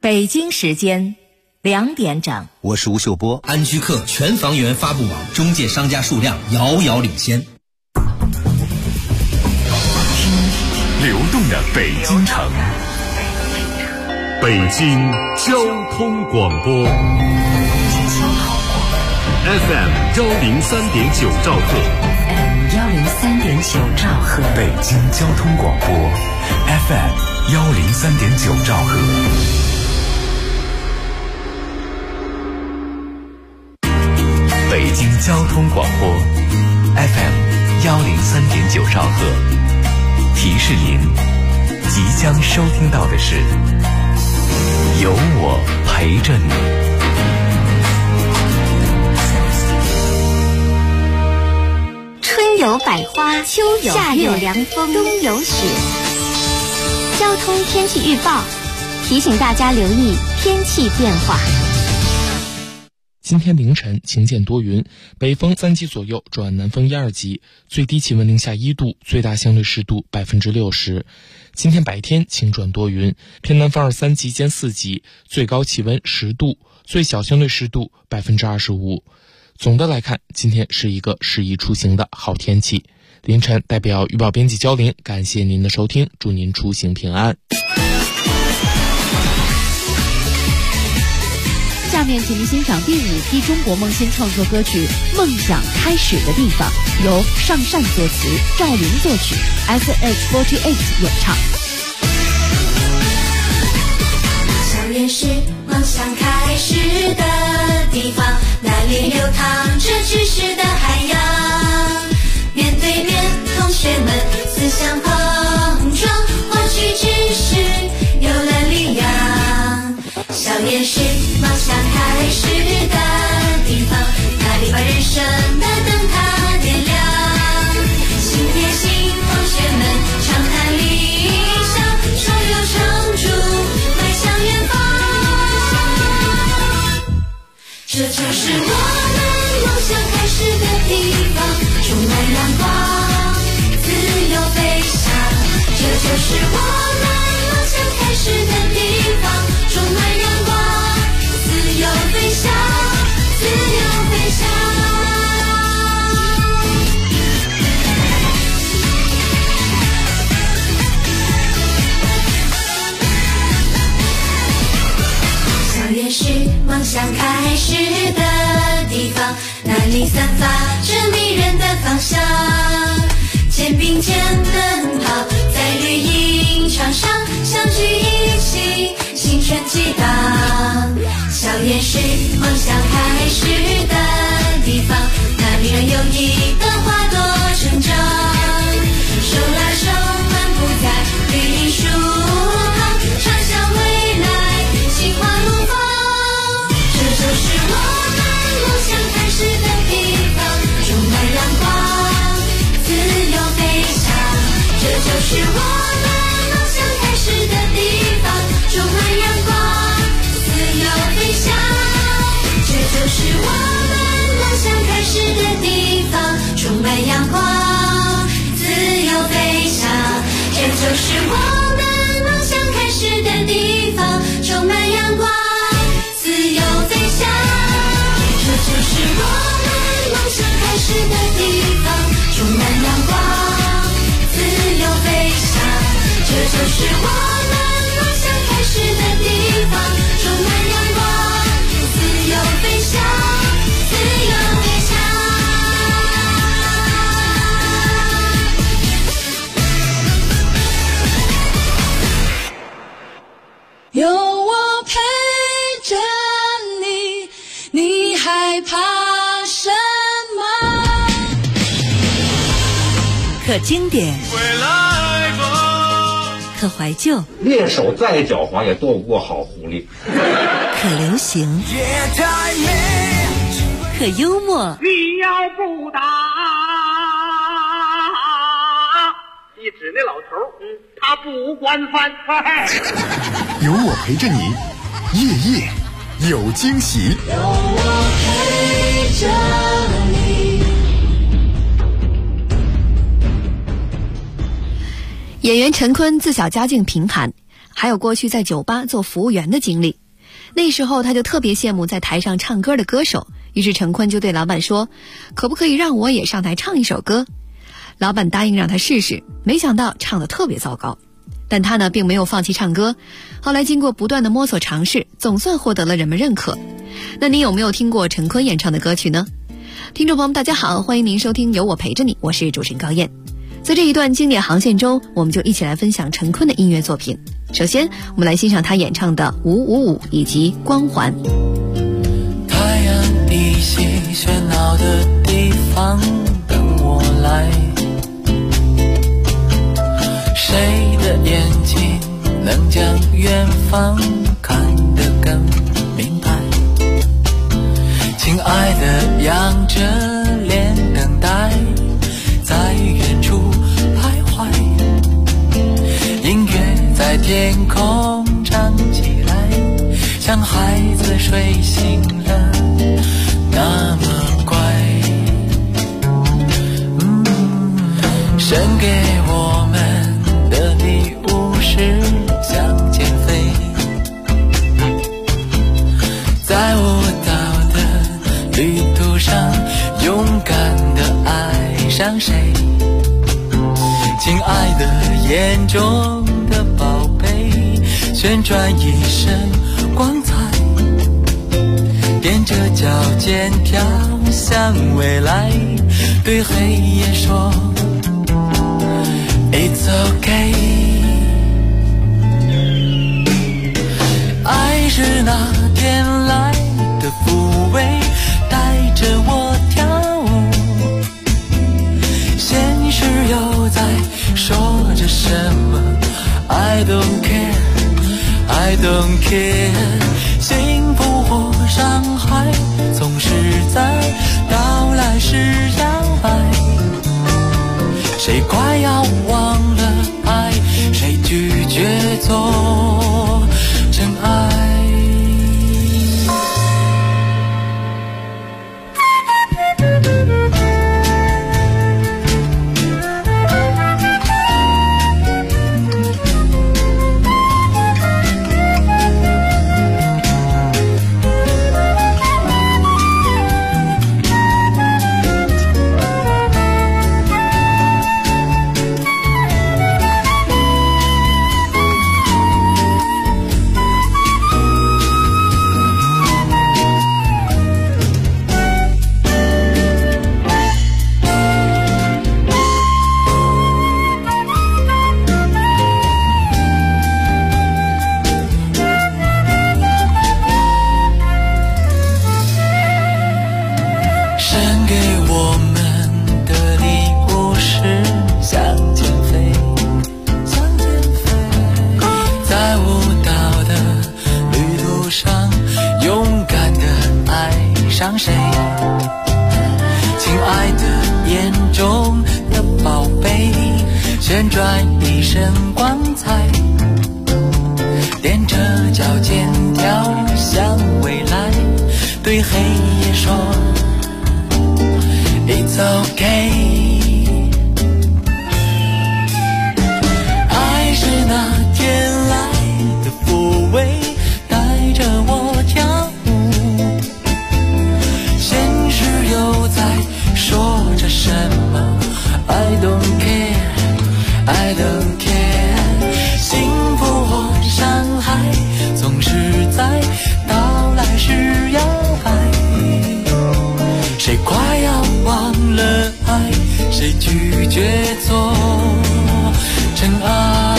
北京时间2点整， 我是吴秀波。 安居客全房源发布网中介商家数量遥遥领先。 流动的北京城，北京交通广播 FM 103.9兆赫 103.9兆赫， 北京交通广播 FM 103.9兆赫。北京交通广播 FM 103.9兆赫，提示您即将收听到的是有我陪着你。 春有百花，秋有夏有凉风，冬有雪。交通天气预报提醒大家留意天气变化。 今天凌晨晴间多云，北风3级左右转南风1、2级，最低气温零下1度，最大相对湿度60%。今天白天晴转多云，偏南风2、3级兼4级，最高气温10度，最小相对湿度25%。总的来看，今天是一个适宜出行的好天气。凌晨代表预报编辑焦玲，感谢您的收听，祝您出行平安。 下面请您欣赏第5批中国梦新创作歌曲《梦想开始的地方》，由尚善作词，赵琳作曲， SH48 演唱。 校园是梦想开始的地方，那里流淌着知识的海洋，面对面同学们思想碰撞，获取知识有了力量。校园是梦想开始的地方，那里把人生的灯塔点亮，心贴心同学们常谈理想，手有长竹迈向远方。这就是我们梦想开始的地方，充满阳光，自由飞翔。这就是我们梦想开始的地方，充满阳光，自由飞翔，自由飞翔。校园是梦想开始的地方，那里散发着迷人的芳香，肩并肩奔跑在绿茵场上，相聚一起青春激荡。校园是梦想开始的地方，那里人友谊的花朵成长，手拉手漫步在绿荫树旁，畅想未来心花怒放。这就是我们梦想开始的地方，充满阳光，自由飞翔。这就是我们梦想开始的地方，充满阳光，自由飞翔。这就是我们梦想开始的地方，充满阳光，自由飞翔。这就是我们梦想开始的地方，充满阳光，自由飞翔。这就是我们梦想开始的地方，充满阳光，自由飞翔。这就是我们梦想开始的地方，充满阳光，自由飞翔，自由飞翔。 有我陪着你，你害怕什么？ 可经典，可怀旧， 猎手再狡猾也斗不过好狐狸。 可流行，可幽默。 你要不打，一指那老头，他不管饭。 有我陪着你，夜夜有惊喜。 有我陪着你。 演员陈坤自小家境贫寒还有过去在酒吧做服务员的经历。那时候他就特别羡慕在台上唱歌的歌手，于是陈坤就对老板说，可不可以让我也上台唱一首歌？老板答应让他试试，没想到唱得特别糟糕。但他呢并没有放弃唱歌，后来经过不断的摸索尝试，总算获得了人们认可。那你有没有听过陈坤演唱的歌曲呢？听众朋友们大家好，欢迎您收听有我陪着你，我是主持人高燕。在这一段经典航线中，我们就一起来分享陈坤的音乐作品。首先我们来欣赏他演唱的555以及光环。 太阳一息，喧闹的地方等我来，谁的眼睛能将远方看得更明白？亲爱的，仰着脸等待，在远处徘徊，音乐在天空唱起来，像孩子睡醒了那么乖。神给我们的礼物是向前飞，在舞蹈的旅途上勇敢地爱上谁？亲爱的，眼中的宝贝旋转一身光彩，踮着脚尖跳向未来，对黑夜说 It's okay。 爱是那天来的抚慰，带着我跳舞，现实又在说着什么 I don't care I don't care。 幸福或伤害总是在到来时摇摆，谁快要忘了爱，谁拒绝做真爱。伤谁？亲爱的，眼中的宝贝旋转一身光彩，踮着脚尖跳向未来，对黑夜说 It's okay。 爱是那天来的抚慰，带着我跳舞，现实又在说着什么 I don't care I don't care。 幸福或伤害总是在到来时摇摆，谁快要忘了爱，谁拒绝做真爱。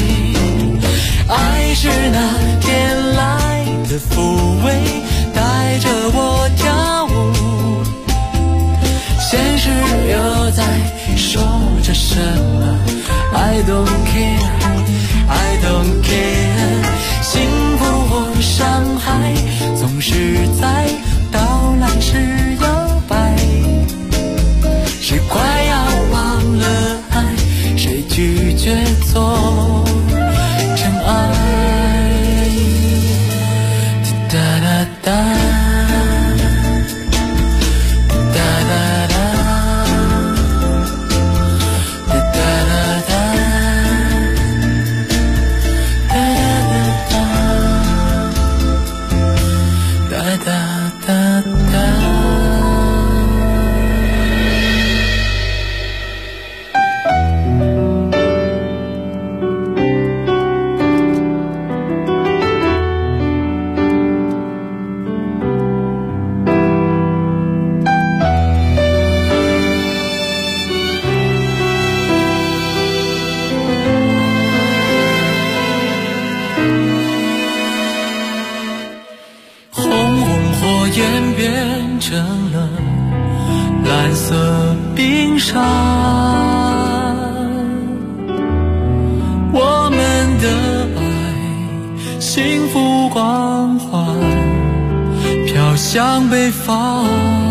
爱是那天来的抚慰，带着我跳舞，现实又在说着什么 I don't care I don't care。 幸福或伤害总是在到来时摇摆，谁快要忘了爱，谁拒绝做真爱。哒哒哒哒哒哒蓝色冰山，我们的爱幸福光环飘向北方。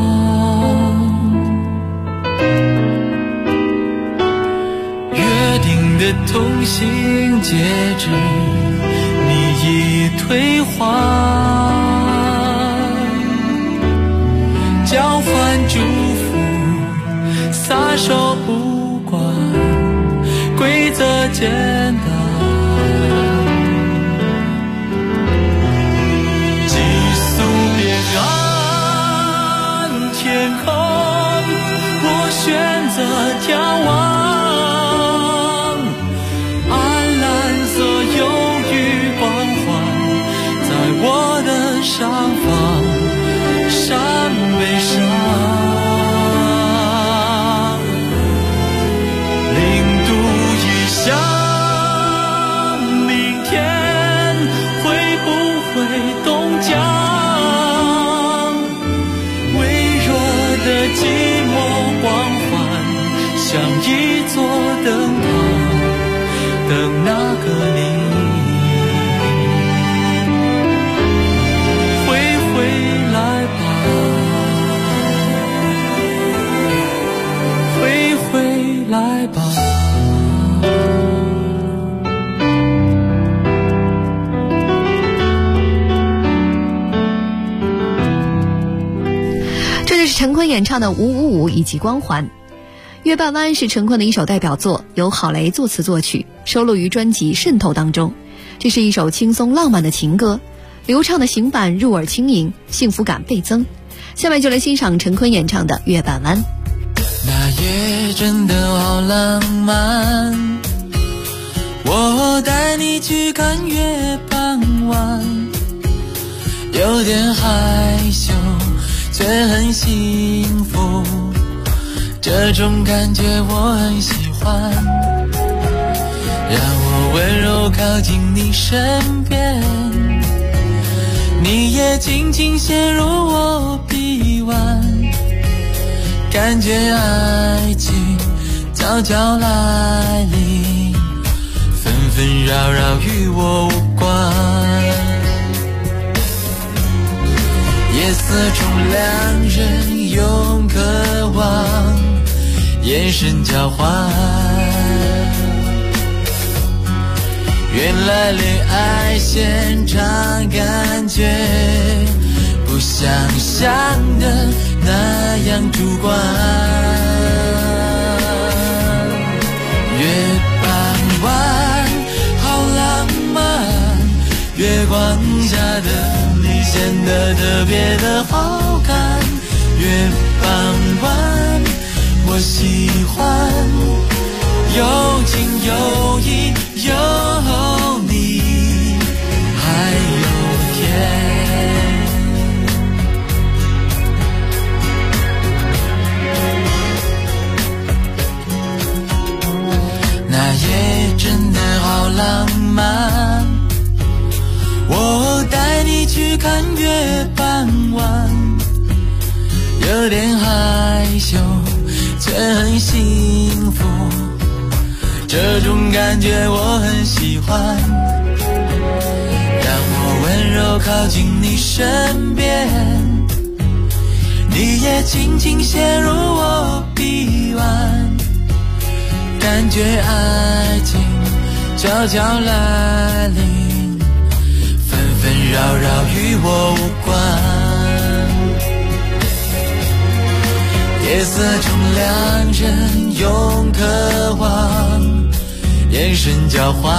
约定的同行戒指你已退还，交换祝福撒手不管规则简单，寄宿边岸天空，我选择眺望，暗蓝色忧郁光环在我的上方，山背上零度以下，明天会不会冻僵？微弱的寂寞光环像一座灯塔，等那个你回来吧，回来吧。 这就是陈坤演唱的《555》以及《光环》。月半湾是陈坤的一首代表作，由郝蕾作词作曲，收录于专辑《渗透》当中。这是一首轻松浪漫的情歌，流畅的行板入耳轻盈，幸福感倍增。下面就来欣赏陈坤演唱的《月半湾》。 那夜真的好浪漫，我带你去看月半湾，有点害羞却很幸福，这种感觉我很喜欢，让我温柔靠近你身边，你也轻轻陷入我臂弯，感觉爱情悄悄来临，纷纷扰扰与我无关，夜色中两人用渴望眼神交换，原来恋爱现场感觉不像想的那样主观，月半弯好浪漫，月光下的你显得特别的好看，月半弯我喜欢，有情有义有你还有天，那夜真的好浪漫，我带你去看月半弯，有点害羞却很幸福，这种感觉我很喜欢，让我温柔靠近你身边，你也轻轻陷入我臂弯，感觉爱情悄悄来临，纷纷扰扰与我无关，夜色中两人用渴望眼神交换，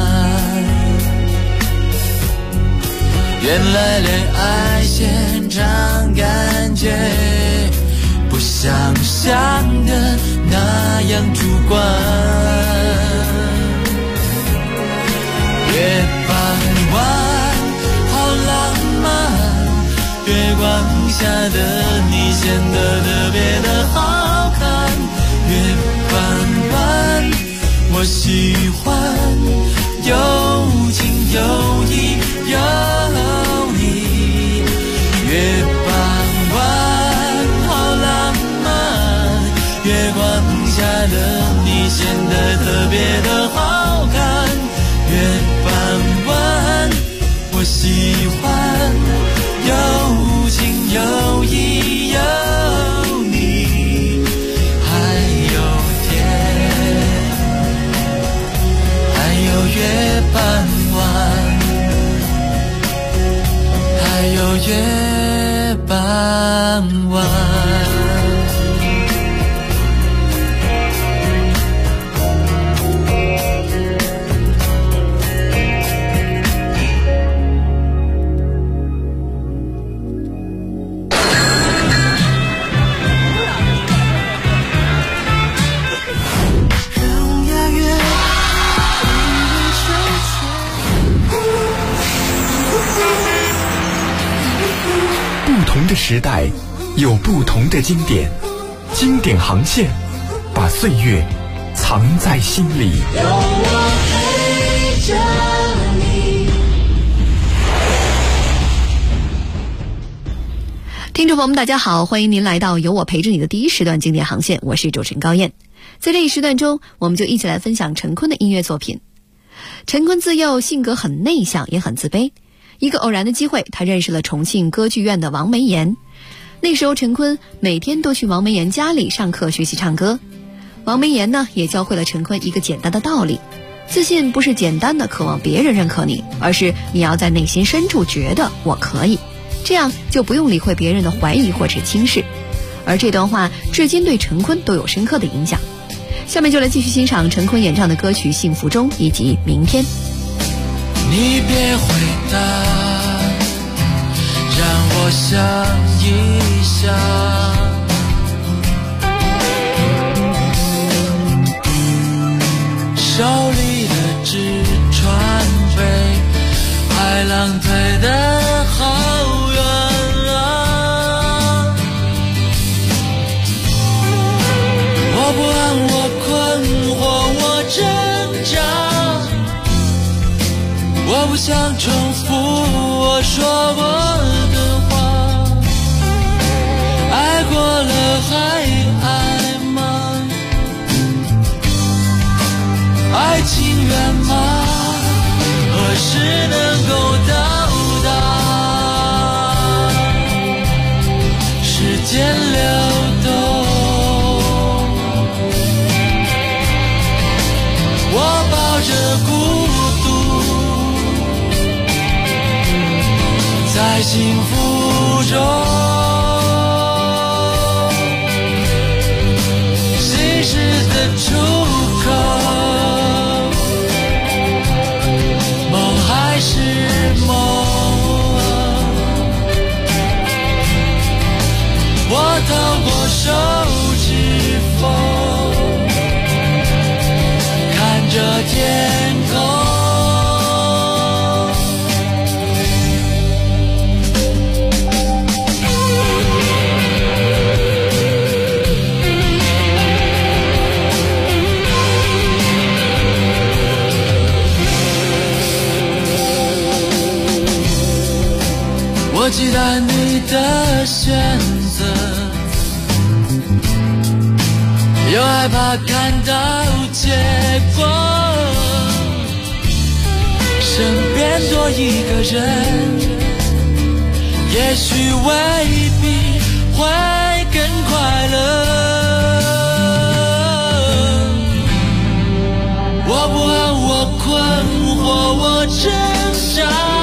原来恋爱现场感觉不像想的那样主观，月半弯好浪漫，月光下的你显得特别的好看，月半弯我喜欢，有情有义有你，月半弯好浪漫， 下的你显得特别的好看，月半弯，我喜欢有情有义有你，还有天，还有月半弯，还有月半弯。 不同的时代有不同的经典，经典航线把岁月藏在心里。 有我陪着你。 听众朋友们大家好，欢迎您来到有我陪着你的第一时段经典航线，我是主持人高燕。在这一时段中，我们就一起来分享陈坤的音乐作品。陈坤自幼性格很内向，也很自卑。一个偶然的机会，他认识了重庆歌剧院的王梅岩。那时候陈坤每天都去王梅岩家里上课学习唱歌。王梅岩呢，也教会了陈坤一个简单的道理：自信不是简单的渴望别人认可你，而是你要在内心深处觉得我可以，这样就不用理会别人的怀疑或者轻视。而这段话至今对陈坤都有深刻的影响。下面就来继续欣赏陈坤演唱的歌曲《幸福中》以及《明天》。 你别回答，让我想一想。手里的纸船被海浪推得好远啊！我不安，我困惑，我挣扎。我不想重复我说过的话，爱过了还爱吗？爱情远吗？何时能够到达？时间流动，我抱着孤在幸福中，心事的出口，梦还是梦，我透过手指缝，看着天空。我期待你的选择，又害怕看到结果，身边多一个人，也许未必会更快乐。我不安，我困惑，我挣扎。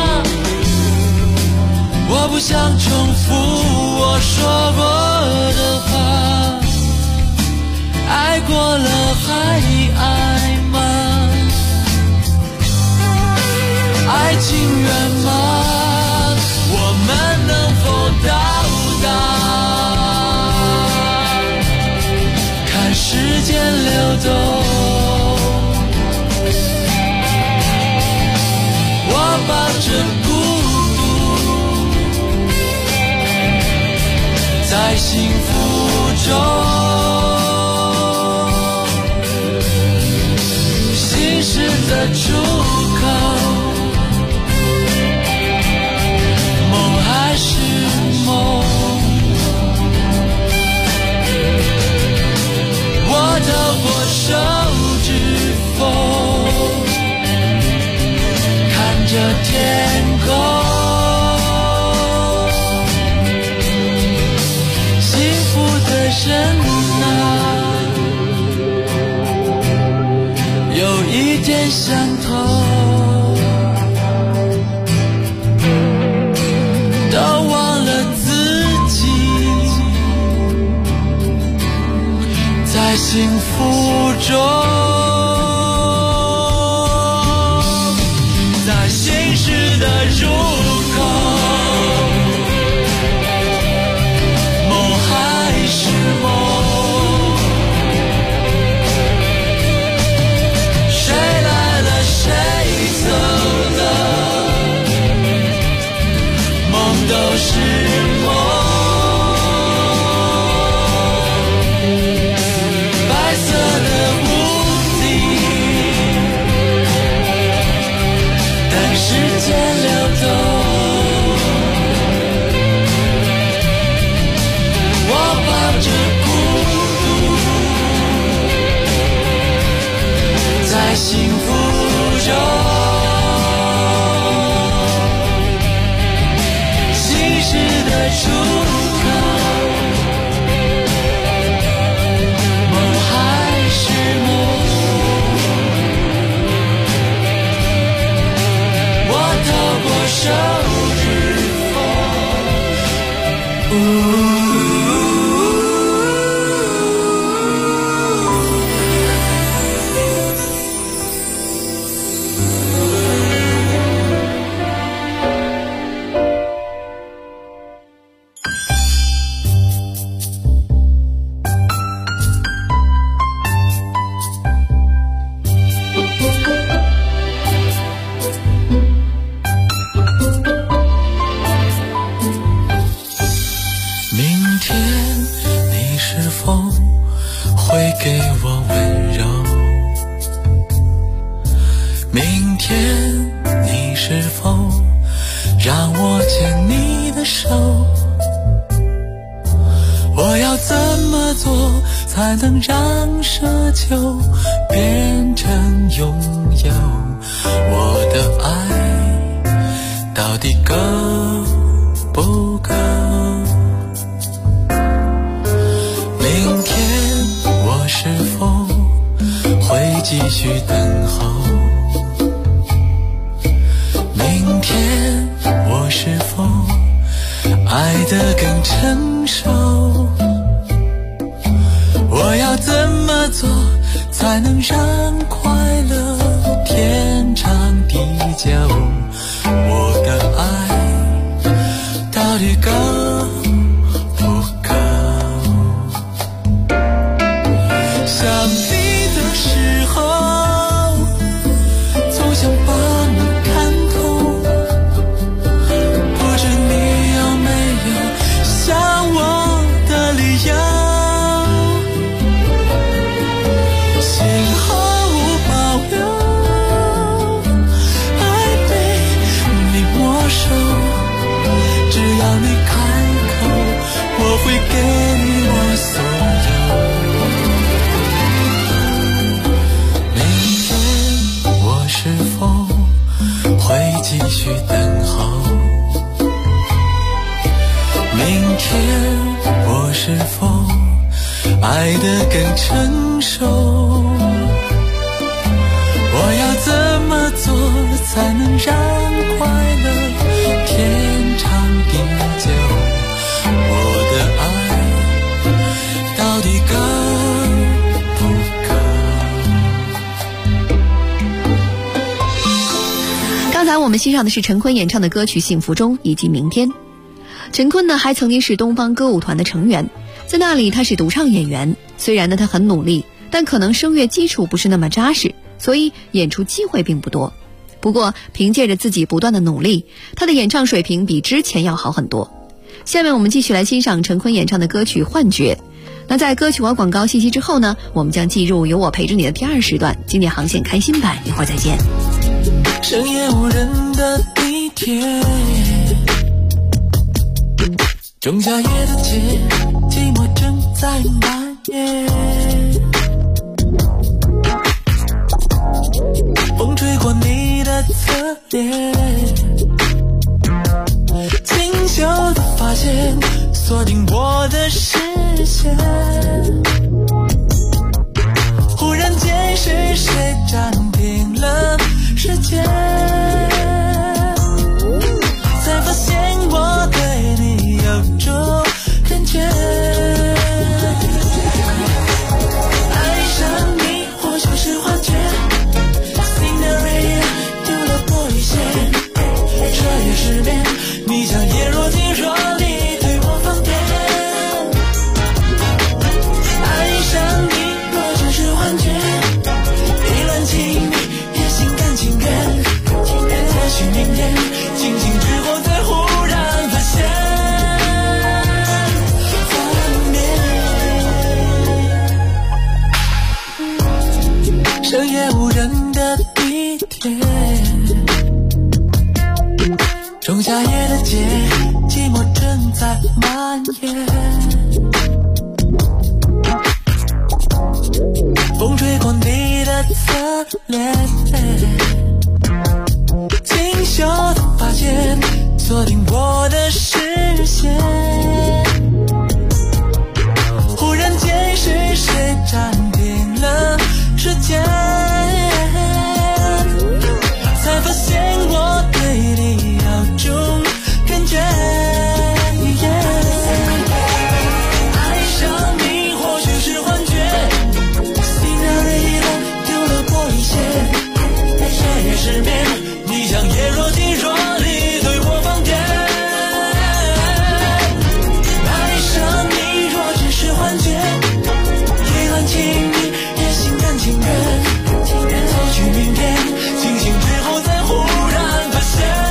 我不想重复我说过的话，爱过了还爱吗？爱情远吗？我们能否到达？看时间流动，我抱着在幸福中，心事的出口，梦还是梦，我透点相同，都忘了自己，在幸福中，在现实的入口，梦还是梦。都是梦，白色的屋顶，等时间流动。我抱着孤独，在幸福中。出口，梦还是梦，我透过手指才能让奢求变成拥有，我的爱到底够不够？明天我是否会继续等候？明天我是否爱得更成熟？我要怎么做才能让快乐天长地久？我的爱到底够不够？想你的时候，总想把你看透，不知你有没有想我的理由？会给你我所有。明天我是否会继续等候？明天我是否爱得更成熟？我要怎么做才能让快乐天长地久？我的爱到底够不够？刚才我们欣赏的是陈坤演唱的歌曲《幸福中》以及《明天》。陈坤呢，还曾经是东方歌舞团的成员，在那里他是独唱演员。虽然呢他很努力，但可能声乐基础不是那么扎实，所以演出机会并不多。不过凭借着自己不断的努力，他的演唱水平比之前要好很多。下面我们继续来欣赏陈坤演唱的歌曲《幻觉》。那在歌曲和广告信息之后呢，我们将进入有我陪着你的第2时段经典航线开心版，一会儿再见。 深夜无人的地铁，仲夏夜的街，寂寞正在蔓延，风吹过你的侧脸，清秀的发线锁定我的视线，忽然间是谁暂停了恋，清秀的发间锁定我的视线，忽然间是谁占领了时间，才发现我对你有种感觉，爱上你或许是幻觉，心安理得丢了玻璃鞋，夜夜失眠，你像叶若即若离对我放电，爱上你若只是幻觉，一览情意也心甘情愿，走去明天，清醒之后再忽然发现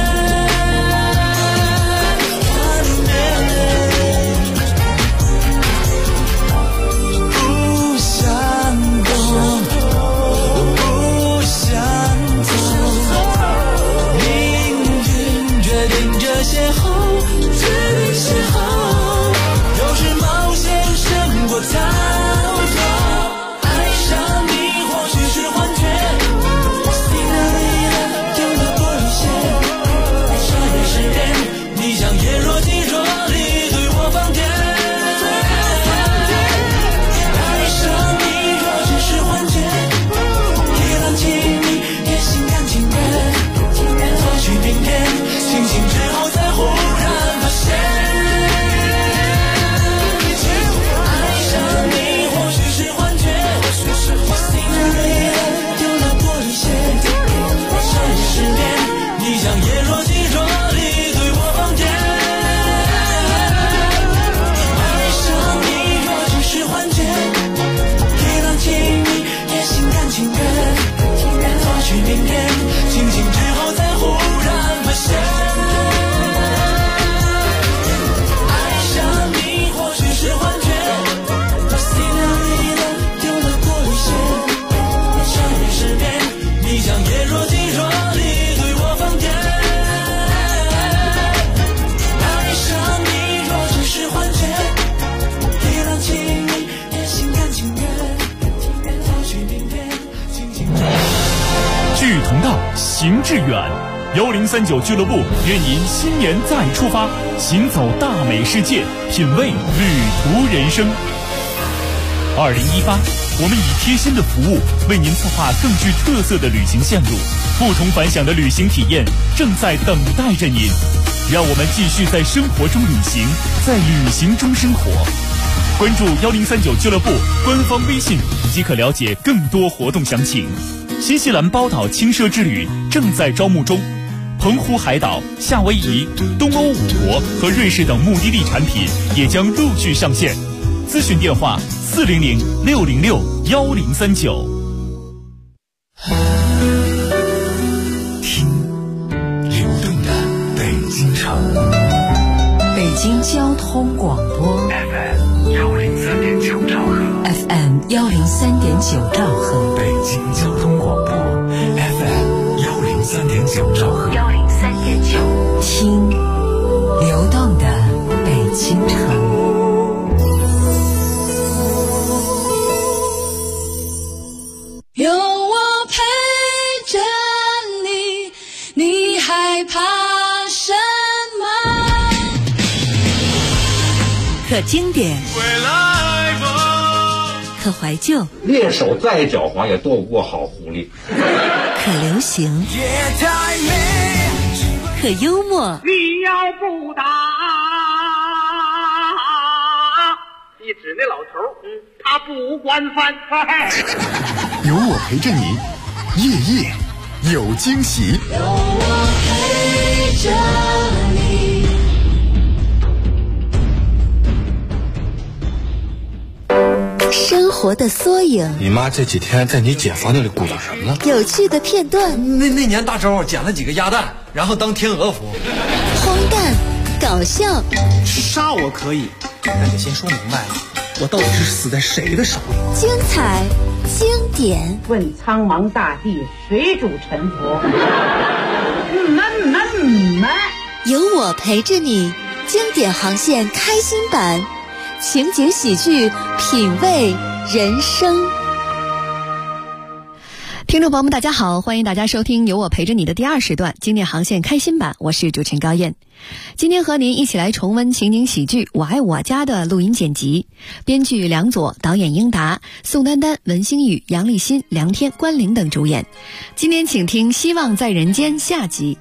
行致远，1039俱乐部愿您新年再出发，行走大美世界，品味旅途人生。2018，我们以贴心的服务为您策划更具特色的旅行线路，不同凡响的旅行体验正在等待着您。让我们继续在生活中旅行，在旅行中生活。关注1039俱乐部官方微信即可了解更多活动详情。新西兰包岛轻奢之旅正在招募中，澎湖海岛、夏威夷、东欧5国和瑞士等目的地产品也将陆续上线。咨询电话400-606-1039。 听流动的北京城， 北京交通广播 FM 103.9兆赫 FM 103.9兆赫， 北京交通广播 FM 103.9兆赫 103.9，听流动的北京城。 有我陪着你，你害怕什么？ 可经典，可怀旧， 猎手再狡猾也斗不过好狐狸。 可流行，可幽默。 你要不打，一指那老头，他不惯犯。 有我陪着你，夜夜有惊喜。 有我陪着你。 生活的缩影， 你妈这几天在你姐房那里鼓捣什么呢？ 有趣的片段。 那年大周捡了几个鸭蛋，然后当天鹅服。 荒诞，搞笑。 杀我可以，但得先说明白了，我到底是死在谁的手里？ 精彩，经典。 问苍茫大地，谁主沉浮？ 有我陪着你，经典航线开心版，情景喜剧，品味人生。 听众朋友们大家好，欢迎大家收听有我陪着你的第2时段经典航线开心版，我是主持人高燕。今天和您一起来重温情景喜剧《我爱我家》的录音剪辑，编剧梁左，导演英达，宋丹丹、文星宇、杨立新、梁天、关凌等主演。今天请听《希望在人间》下集。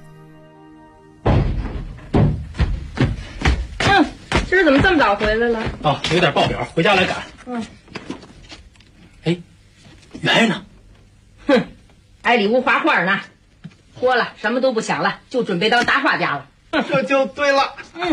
今儿怎么这么早回来了？ 哦，有点报表，回家来赶。哎，圆圆呢？ 哼，挨里屋画画呢，脱了什么都不想了，就准备当大画家了。 这就对了。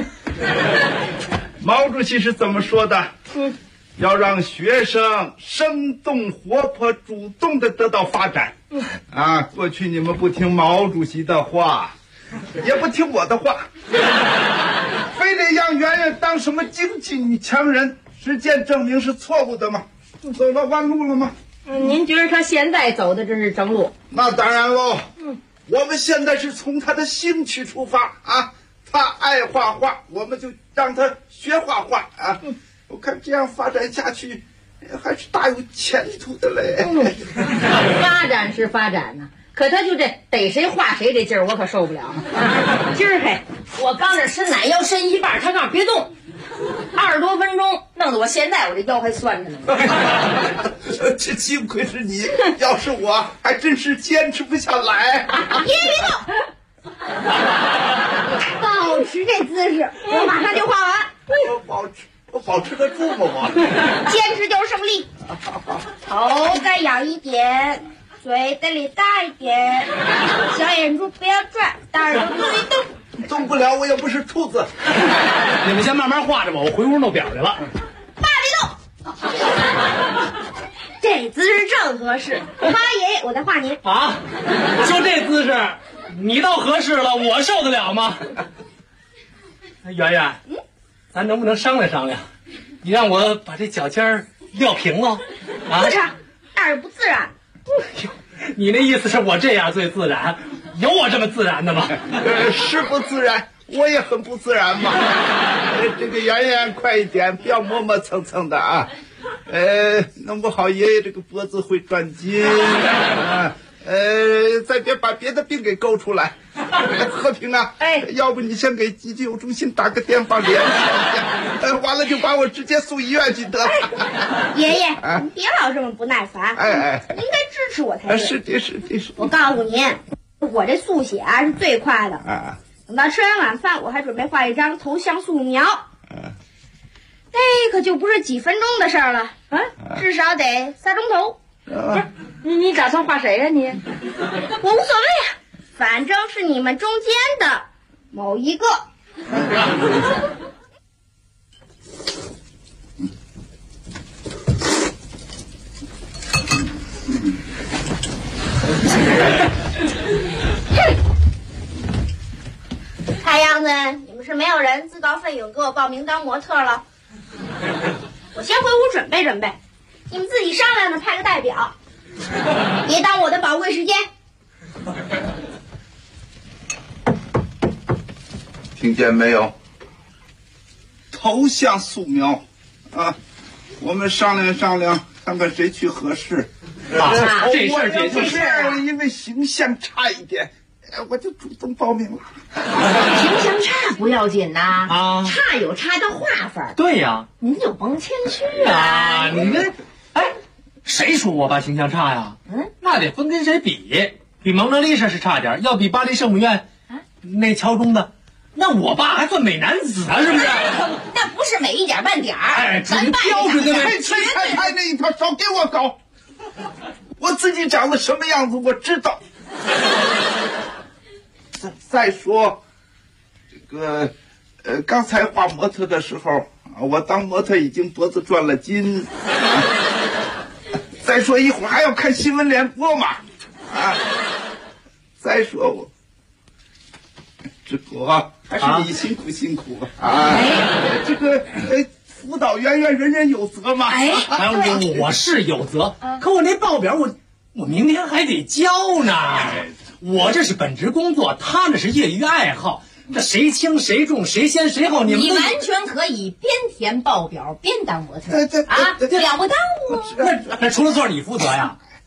毛主席是这么说的。要让学生生动活泼主动的得到发展。过去你们不听毛主席的话，也不听我的话，非得让圆圆当什么经济女强人，实践证明是错误的吗？走了弯路了吗？ 您觉得他现在走的这是正路？ 那当然喽。我们现在是从他的兴趣出发啊，他爱画画，我们就让他学画画啊。我看这样发展下去，还是大有前途的嘞。 发展是发展呢，可他就这逮谁画谁这劲儿，我可受不了。今儿嘿，我刚这伸懒腰伸一半，他告诉别动，20多分钟，弄得我现在我这腰还酸着呢。 这幸亏是你，要是我还真是坚持不下来。 别动，保持这姿势，我马上就画完。 我保持得住吗？我坚持就是胜利。头再仰一点，嘴得离大一点，小眼珠不要转，大耳朵不许动。 动不了，我又不是兔子。 你们先慢慢画着吧，我回屋弄表去了。 爸别动，这姿势正合适。我画爷爷，我再画您。 啊，就这姿势，你倒合适了，我受得了吗？圆圆，咱能不能商量商量？你让我把这脚尖儿撂平了啊？ 不成，那是不自然。 你那意思是我这样最自然？有我这么自然的吗？ 是不自然，我也很不自然嘛。这个圆圆快一点，不要磨磨蹭蹭的啊。弄不好爷爷这个脖子会转筋啊。再别把别的病给勾出来。和平啊，要不你先给急救中心打个电话联系，完了就把我直接送医院去得了。 爷爷，你别老这么不耐烦，你应该支持我才对。 是的。 我告诉您，我这速写是最快的。等到吃完晚饭，我还准备画一张头像素描。那可就不是几分钟的事儿了，至少得3钟头。 不是，你打算画谁呀你？ 我无所谓啊，反正是你们中间的某一个。看样子你们是没有人自告奋勇给我报名当模特了。我先回屋准备准备，你们自己商量着派个代表，别耽误我的宝贵时间。 听见没有？头像素描啊，我们商量商量，看看谁去合适。 这事儿解决是因为形象差一点，我就主动报名了。 形象差不要紧呐，差有差的画法。 对呀， 您就甭谦虚啊。 你这，谁说我爸形象差呀？那得分跟谁比。比蒙娜丽莎是差点，要比巴黎圣母院那敲钟的，那我爸还算美男子啊，是不是？ 那不是美一点半点儿， 咱标准的美。 太那一套，少给我搞。我自己长得什么样子我知道。再说，这个刚才画模特的时候，我当模特已经脖子转了筋。再说一会儿还要看新闻联播嘛，再说我志国还是你辛苦这个辅导圆圆人人有责嘛。 我是有责，可我那报表我明天还得交呢。我这是本职工作，他那是业余爱好，这谁轻谁重谁先谁后， 你完全可以边填报表边当模特了不耽误。 那出了错你负责呀？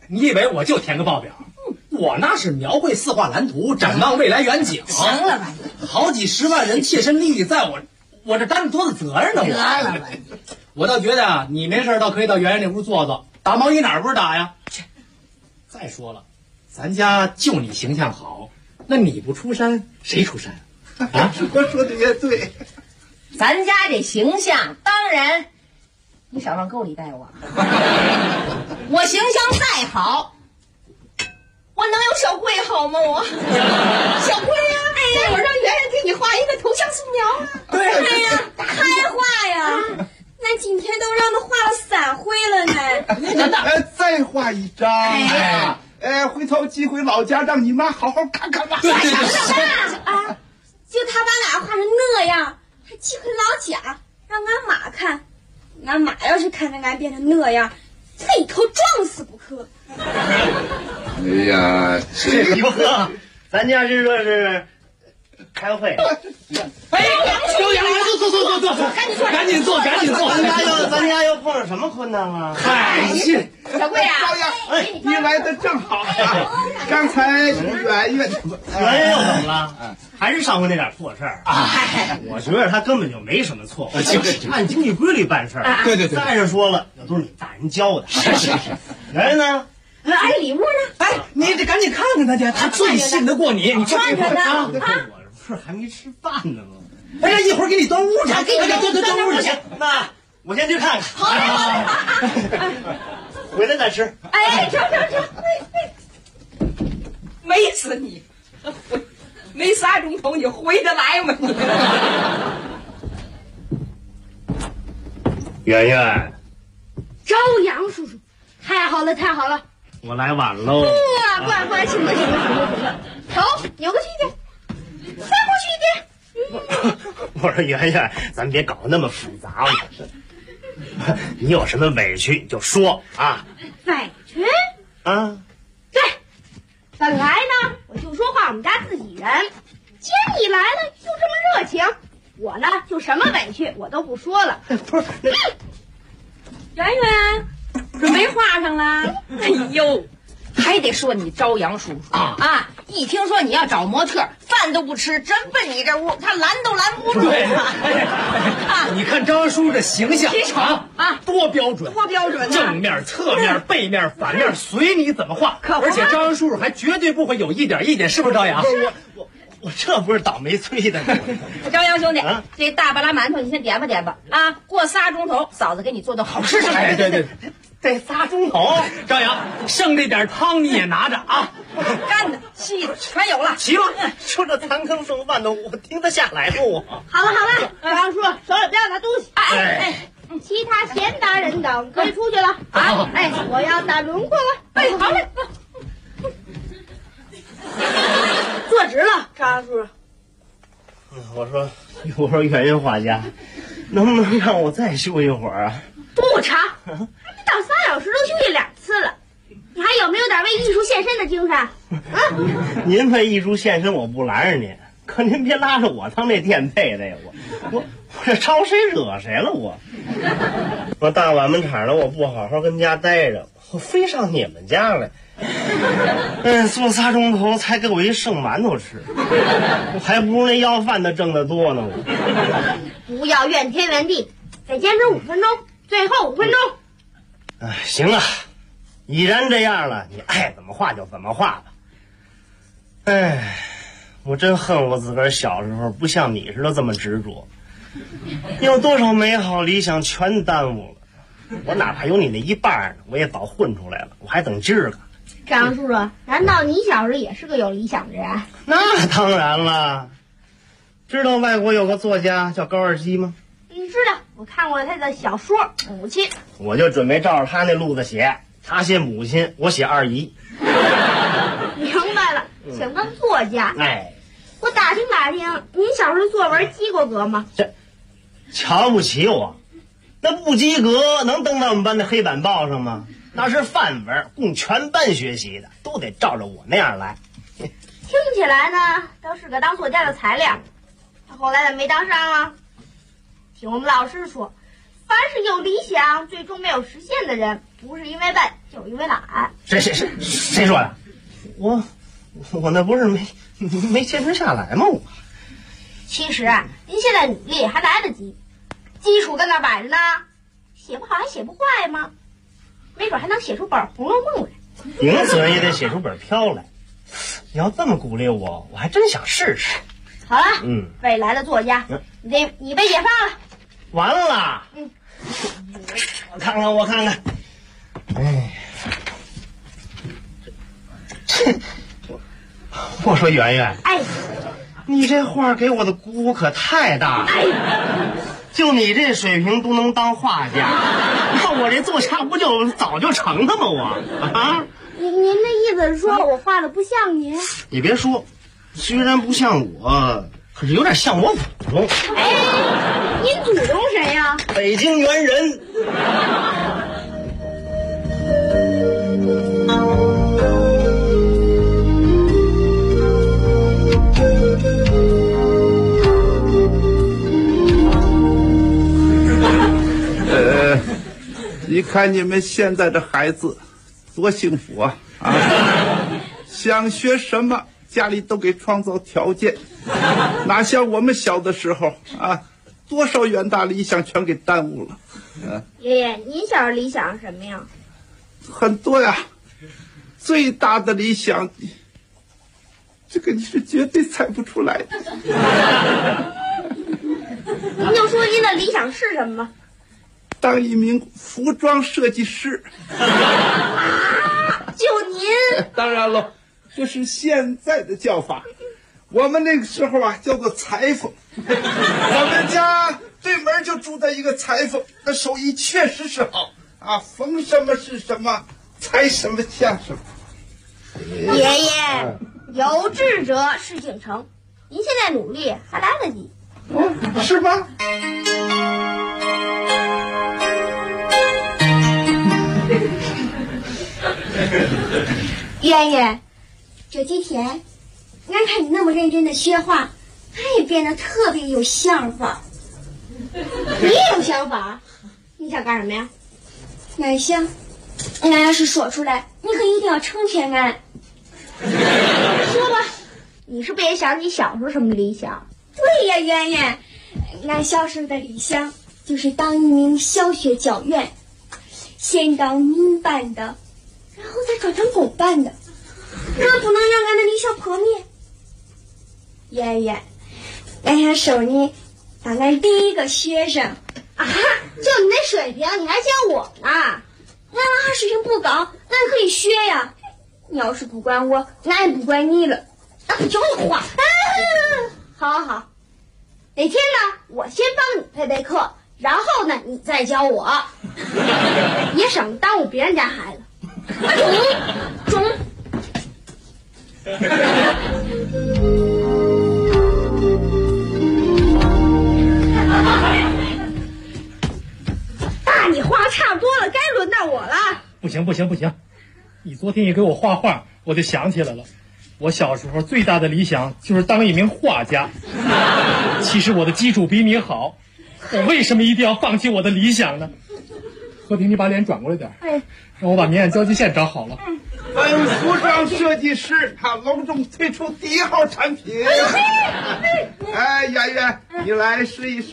你以为我就填个报表？我那是描绘四化蓝图，展望未来远景。 行了吧， 好几十万人贴身利益在我这担着多大责任呢？ 得了吧， 我倒觉得啊，你没事倒可以到圆圆那屋坐坐，打毛衣哪儿不是打呀？再说了，咱家就你形象好，那你不出山谁出山啊？ 说的也对， 咱家这形象当然你少往沟里带我。我形象再好，我能有小贵好吗？我小贵呀，待会儿让圆圆给你画一个头像素描啊。 对呀，还画呀？那今天都让他画了3回了呢。 再画一张。回头寄回老家，让你妈好好看看吧。 对啊，就他把俺画成那样，还寄回老家，让俺妈看。俺妈要是看着俺变成那样，他一口撞死不可。 哎呀， 这个哥，咱家这是开会。 哎，周洋，坐，赶紧坐。 咱家又碰上什么困难了？ 嗨， 小贵啊， 周洋，你来的正好啊！刚才圆圆又怎么了？还是上回那点破事儿啊！我觉得他根本就没什么错误，按经济规律办事儿。 对。 再者说了，那都是你大人教的。是。人呢？ 哎，礼物呢？ 哎，你得赶紧看看他去，他最信得过你。你看着呢啊！ 我不是还没吃饭呢吗？ 哎呀，一会儿给你端屋去。 端屋去。那我先去看看。 好嘞。 回来再吃。 哎，这，美死你！没3钟头，你回得来吗？你圆圆， 朝阳叔叔，太好了！ 我来晚喽。 乖，请了。走，扭过去一点，翻过去一点。 我说圆圆，咱别搞得那么复杂嘛。你有什么委屈就说啊。 委屈？ 啊。 对，本来呢，我就说话我们家自己人。既然你来了，就这么热情，我呢就什么委屈我都不说了。 不是， 圆圆，准备画上了。 哎呦，还得说你朝阳叔叔啊！一听说你要找模特，饭都不吃，真奔你这屋，他拦都拦不住。 对，你看朝阳叔叔这形象啊， 多标准，正面、侧面、背面、反面，随你怎么画。而且朝阳叔叔还绝对不会有一点，是不是朝阳？ 我这不是倒霉催的吗？ 朝阳兄弟，这大巴拉馒头你先点吧啊！过3钟头，嫂子给你做的好吃。 哎，对， 这3钟头， 朝阳剩这点汤你也拿着啊！ 干的、细的全有了， 齐了。 说这残羹剩饭的，我听得下来不？ 好了，朝阳叔，手里不要拿东西。其他闲杂人等可以出去了啊！我要打轮廓了。好嘞。坐直了，朝阳叔。 我说圆圆画家，能不能让我再休息会儿啊？ 不成，你到3小时都休息2次了，你还有没有点为艺术献身的精神？ 您为艺术献身我不拦着您，可您别拉着我当那垫背的呀！我这招谁惹谁了我大晚门场了，我不好好跟家待着，我非上你们家来。坐3钟头才给我一剩馒头吃，我还不如那要饭的挣得多呢。 不要怨天怨地，再坚持5分钟，最后5分钟。 行了，已然这样了，你爱怎么画就怎么画吧。我真恨我自个儿小时候不像你似的这么执着，有多少美好理想全耽误了。我哪怕有你那一半呢，我也早混出来了，我还等今儿个。 朝阳叔叔，难道你小时候也是个有理想的人？ 那当然了。知道外国有个作家叫高尔基吗？ 知道，我看过他的小说《母亲》。 我就准备照着他那路子写，他写母亲，我写二姨。 明白了，想当作家。我打听，您小时候作文及过格吗？ 这瞧不起我，那不及格能登到我们班的黑板报上吗？那是范文，供全班学习的，都得照着我那样来。 听起来呢，倒是个当作家的材料。他后来怎么没当上啊？听我们老师说，凡是有理想最终没有实现的人， 不是因为笨，就是因为懒。 谁说的？我那不是没坚持下来吗？我其实啊，您现在努力还来得及，基础在那摆着呢，写不好还写不坏吗？没准还能写出本《红楼梦》来。 顶损也得写出本飘来。你要这么鼓励我，我还真想试试。 好了，未来的作家，你被解放了。 完了。我看看。哎，我说圆圆， 哎， 你这画给我的鼓舞可太大了。就你这水平都能当画家，那我这作家不就早就成了吗？我啊。 您的意思是说我画的不像您？ 你别说，虽然不像我，可是有点像我祖宗。 哎，您祖宗谁呀？ 北京猿人。 你看你们现在的孩子多幸福啊！想学什么家里都给创造条件，哪像我们小的时候啊，多少远大理想全给耽误了。 爷爷，您小时候理想是什么呀？ 很多呀，最大的理想，这个你是绝对猜不出来的。 您就说您的理想是什么？ 当一名服装设计师。 就您？ 当然了，这是现在的叫法。我们那个时候啊，叫做裁缝。我们家对门就住在一个裁缝，那手艺确实是好啊，缝什么是什么，裁什么像什么。 爷爷，有志者事竟成，您现在努力还来得及。 是吗？ 圆圆，这几天俺看你那么认真的学画，俺也变得特别有想法。你也有想法？你想干什么呀？俺想，俺要是说出来，你可一定要成全俺。说吧，你是不是也想你小时候什么理想？对呀，圆圆，俺小时候的理想就是当一名小学教员，先当民办的，然后再转成公办的，那不能让俺的理想破灭。圆圆，俺想收你当俺第一个学生啊！就你那水平，你还教我呢？俺还水平不高，俺可以学呀。你要是不管我，俺也不管你了。那不就你画？好好好，哪天呢？我先帮你备备课，然后呢，你再教我，也省得耽误别人家孩子。中。大，你画差不多了，该轮到我了。 不行，你昨天一给我画画，我就想起来了。我小时候最大的理想就是当一名画家。其实我的基础比你好，我为什么一定要放弃我的理想呢？和平，你把脸转过来点，让我把明暗交际线找好了。 本服装设计师他隆重推出第一号产品。哎，圆圆，你来试一试。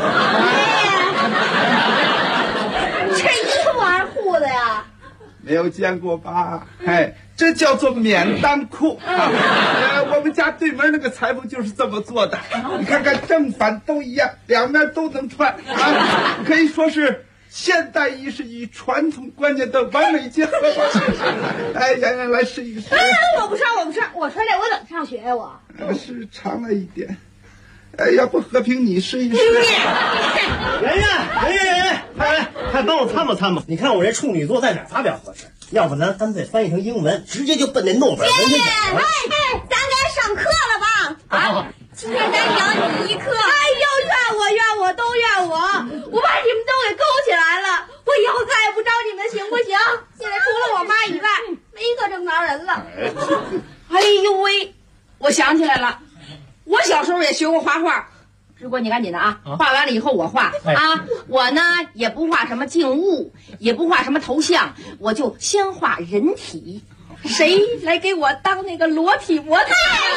这衣服玩护的呀？ 没有见过吧？哎，这叫做免裆裤啊！我们家对门那个裁缝就是这么做的。你看看正反都一样，两面都能穿啊，可以说是现代意识与传统观念的完美结合吧。哎，圆圆来试一试。 我不穿，我穿这我怎么上学呀？我是长了一点。哎，要不和平你试一试。 圆圆，快帮我参谋。你看我这处女座在哪儿发表合适？要不咱干脆翻译成英文，直接就奔那诺贝尔文学奖。 咱该上课了吧？啊，今天咱讲你一课。哎呦，怨我，都怨我，我把你们都给勾起来了。我以后再也不找你们，行不行？现在除了我妈以外，没一个正常人了。 哎呦喂，我想起来了。我小时候也学过画画， 师哥，你赶紧的啊！画完了以后我画啊，我呢也不画什么静物，也不画什么头像，我就先画人体。谁来给我当那个裸体模特？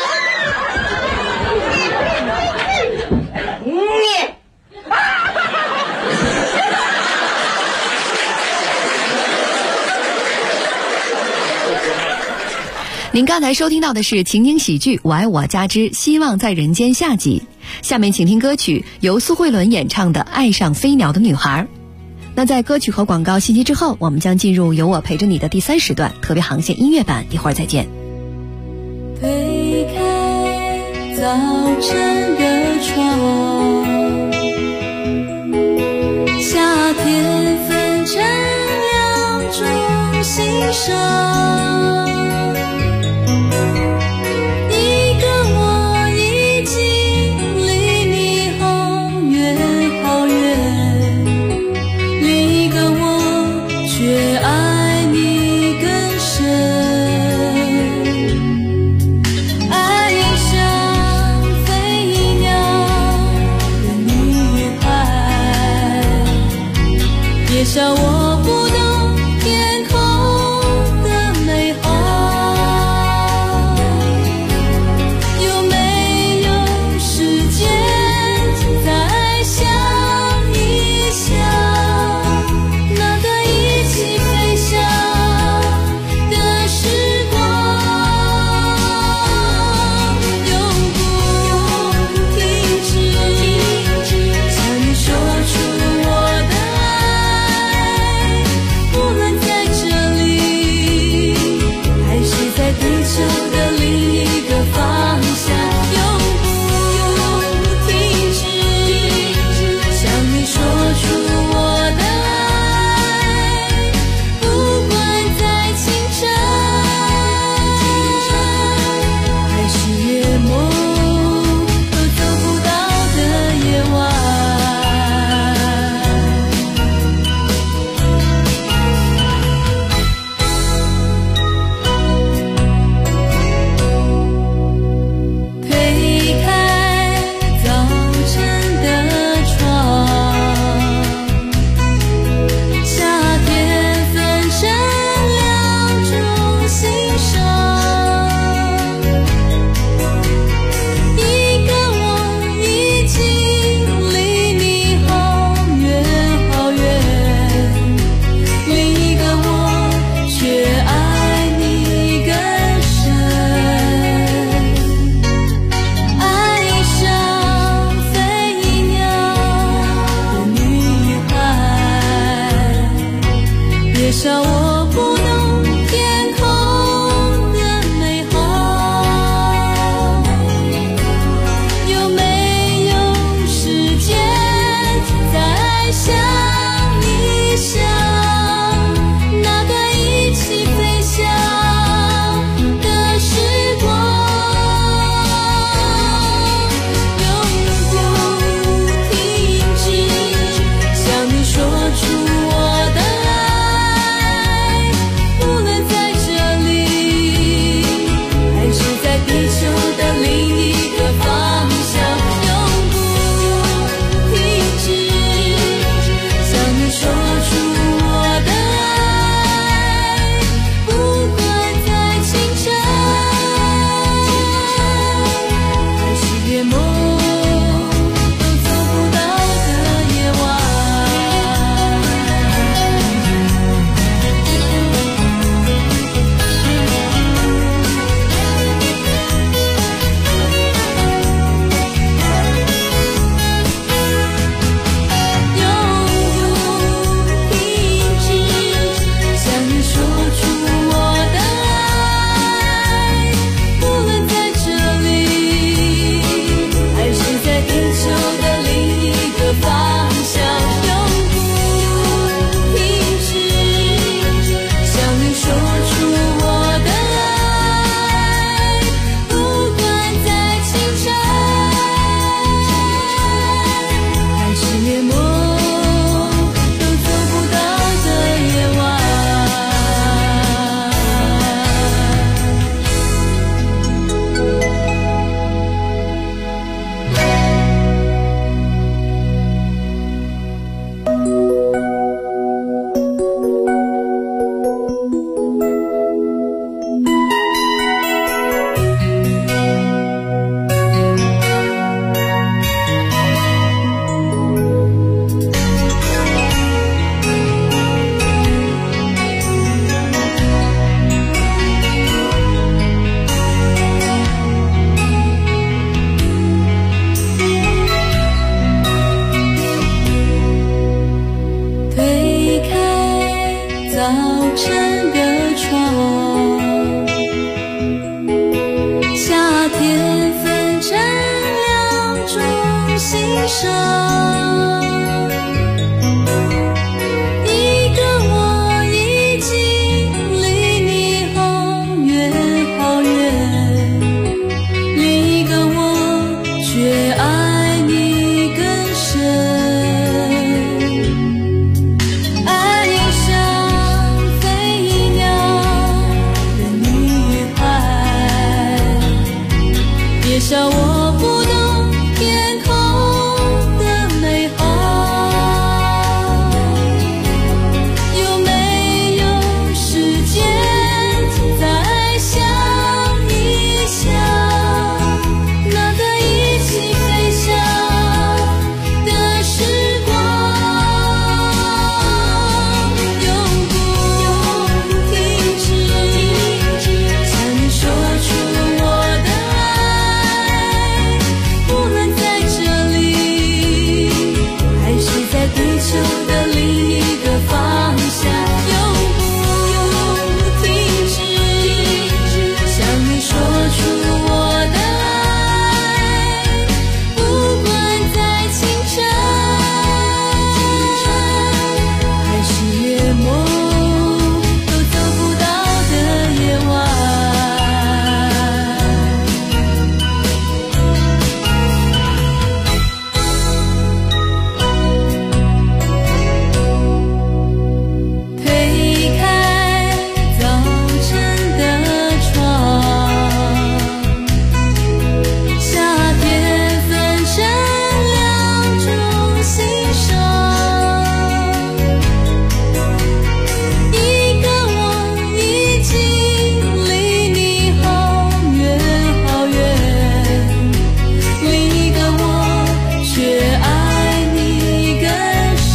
您刚才收听到的是情景喜剧《我爱我家之希望在人间》下集，下面请听歌曲由苏慧伦演唱的《爱上飞鸟的女孩》。那在歌曲和广告信息之后，我们将进入有我陪着你的第3时段特别航线音乐版，一会儿再见。 推开早晨的窗，夏天分成2种欣赏，一个我已经离你好远好远，另一个我却爱你更深。别笑我不懂天空的美好。 的床，夏天分成两种欣赏，一个我已经离你好远好远，另一个我却爱你更深。爱像飞鸟的女孩，别笑我不懂天空的美好。有没有时间再想一想那个一起飞翔的时光？永不停止向你说出我的爱，无论在这里还是在地球的另一个方向。永不停止向你说出我的爱，不管在清晨还是月末都走不到的夜晚。推开早晨的窗，夏天分成两种欣赏，一个我已经离你好远好远，另一个我却爱你更深。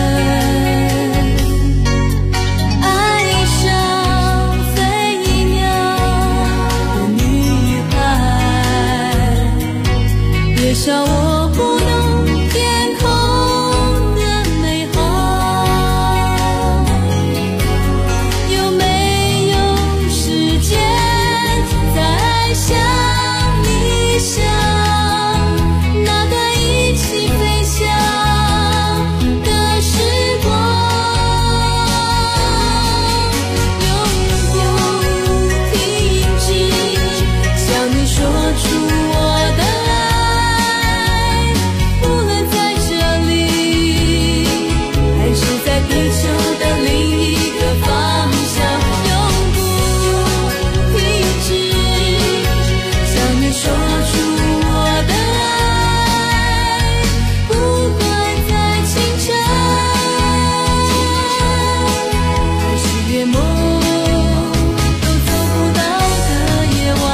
爱像飞鸟的女孩，别笑我不懂天空的美好。有没有时间再想一想那段一起飞翔的时光？永不停止向你说出我的爱，无论在这里还是在地球的另一个方向。永不停止向你说出我的爱，不管在清晨还是月末都走不到的夜晚。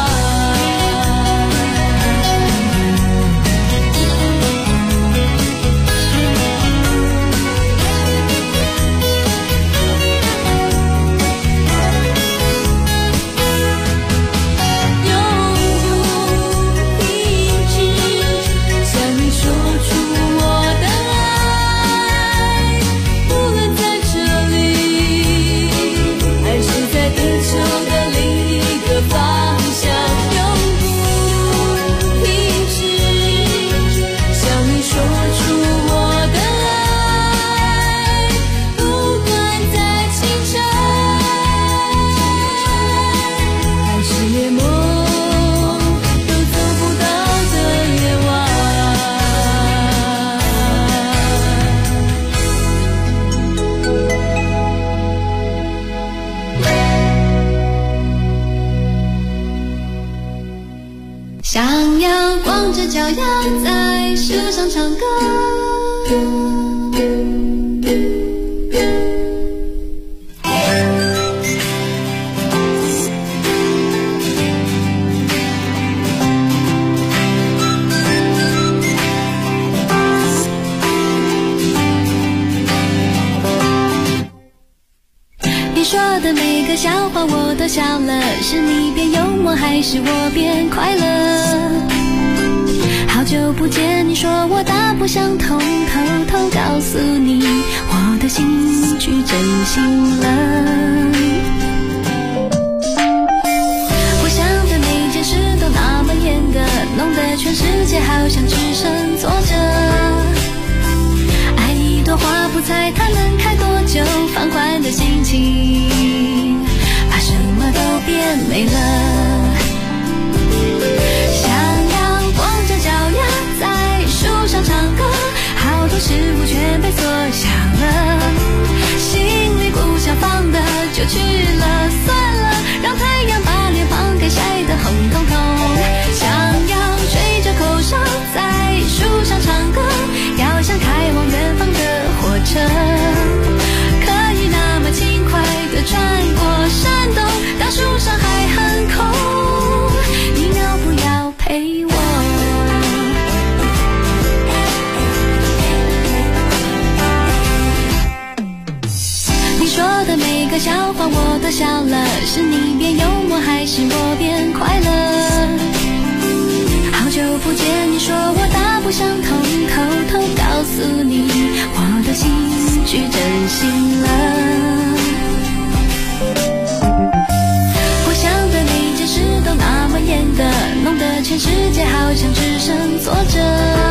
永不停止向你说出我的爱，无论在这里还是在地球的另一个方向。永不停止向你说出我的爱，不管在清晨还是月末都走不到的夜晚。 想要光着脚丫在树上唱歌， 你说的每个笑话我都笑了，是你变幽默还是我变快乐？好久不见，你说我大不相同，偷偷告诉你我的心去真心了。我想的每件事都那么严格，弄得全世界好像只剩作者。爱一朵花不猜它能开多久，放宽的心情把什么都变美了。像阳光着脚丫在树上唱歌，好多事物全被缩小了，心里不想放的就去了，算了，让太阳把脸庞给晒得红彤彤。像羊吹着口哨在树上唱歌，要像开往远方的火车，可以那么轻快地穿过山洞，当树上还很空，你要不要陪我？你说的每个笑话我都笑了，是你变幽默还是我变快乐？好久不见，你说我大不相同，偷偷告诉你我的心去真心了。我想的每件事都那么严格，弄得全世界好像只剩作者。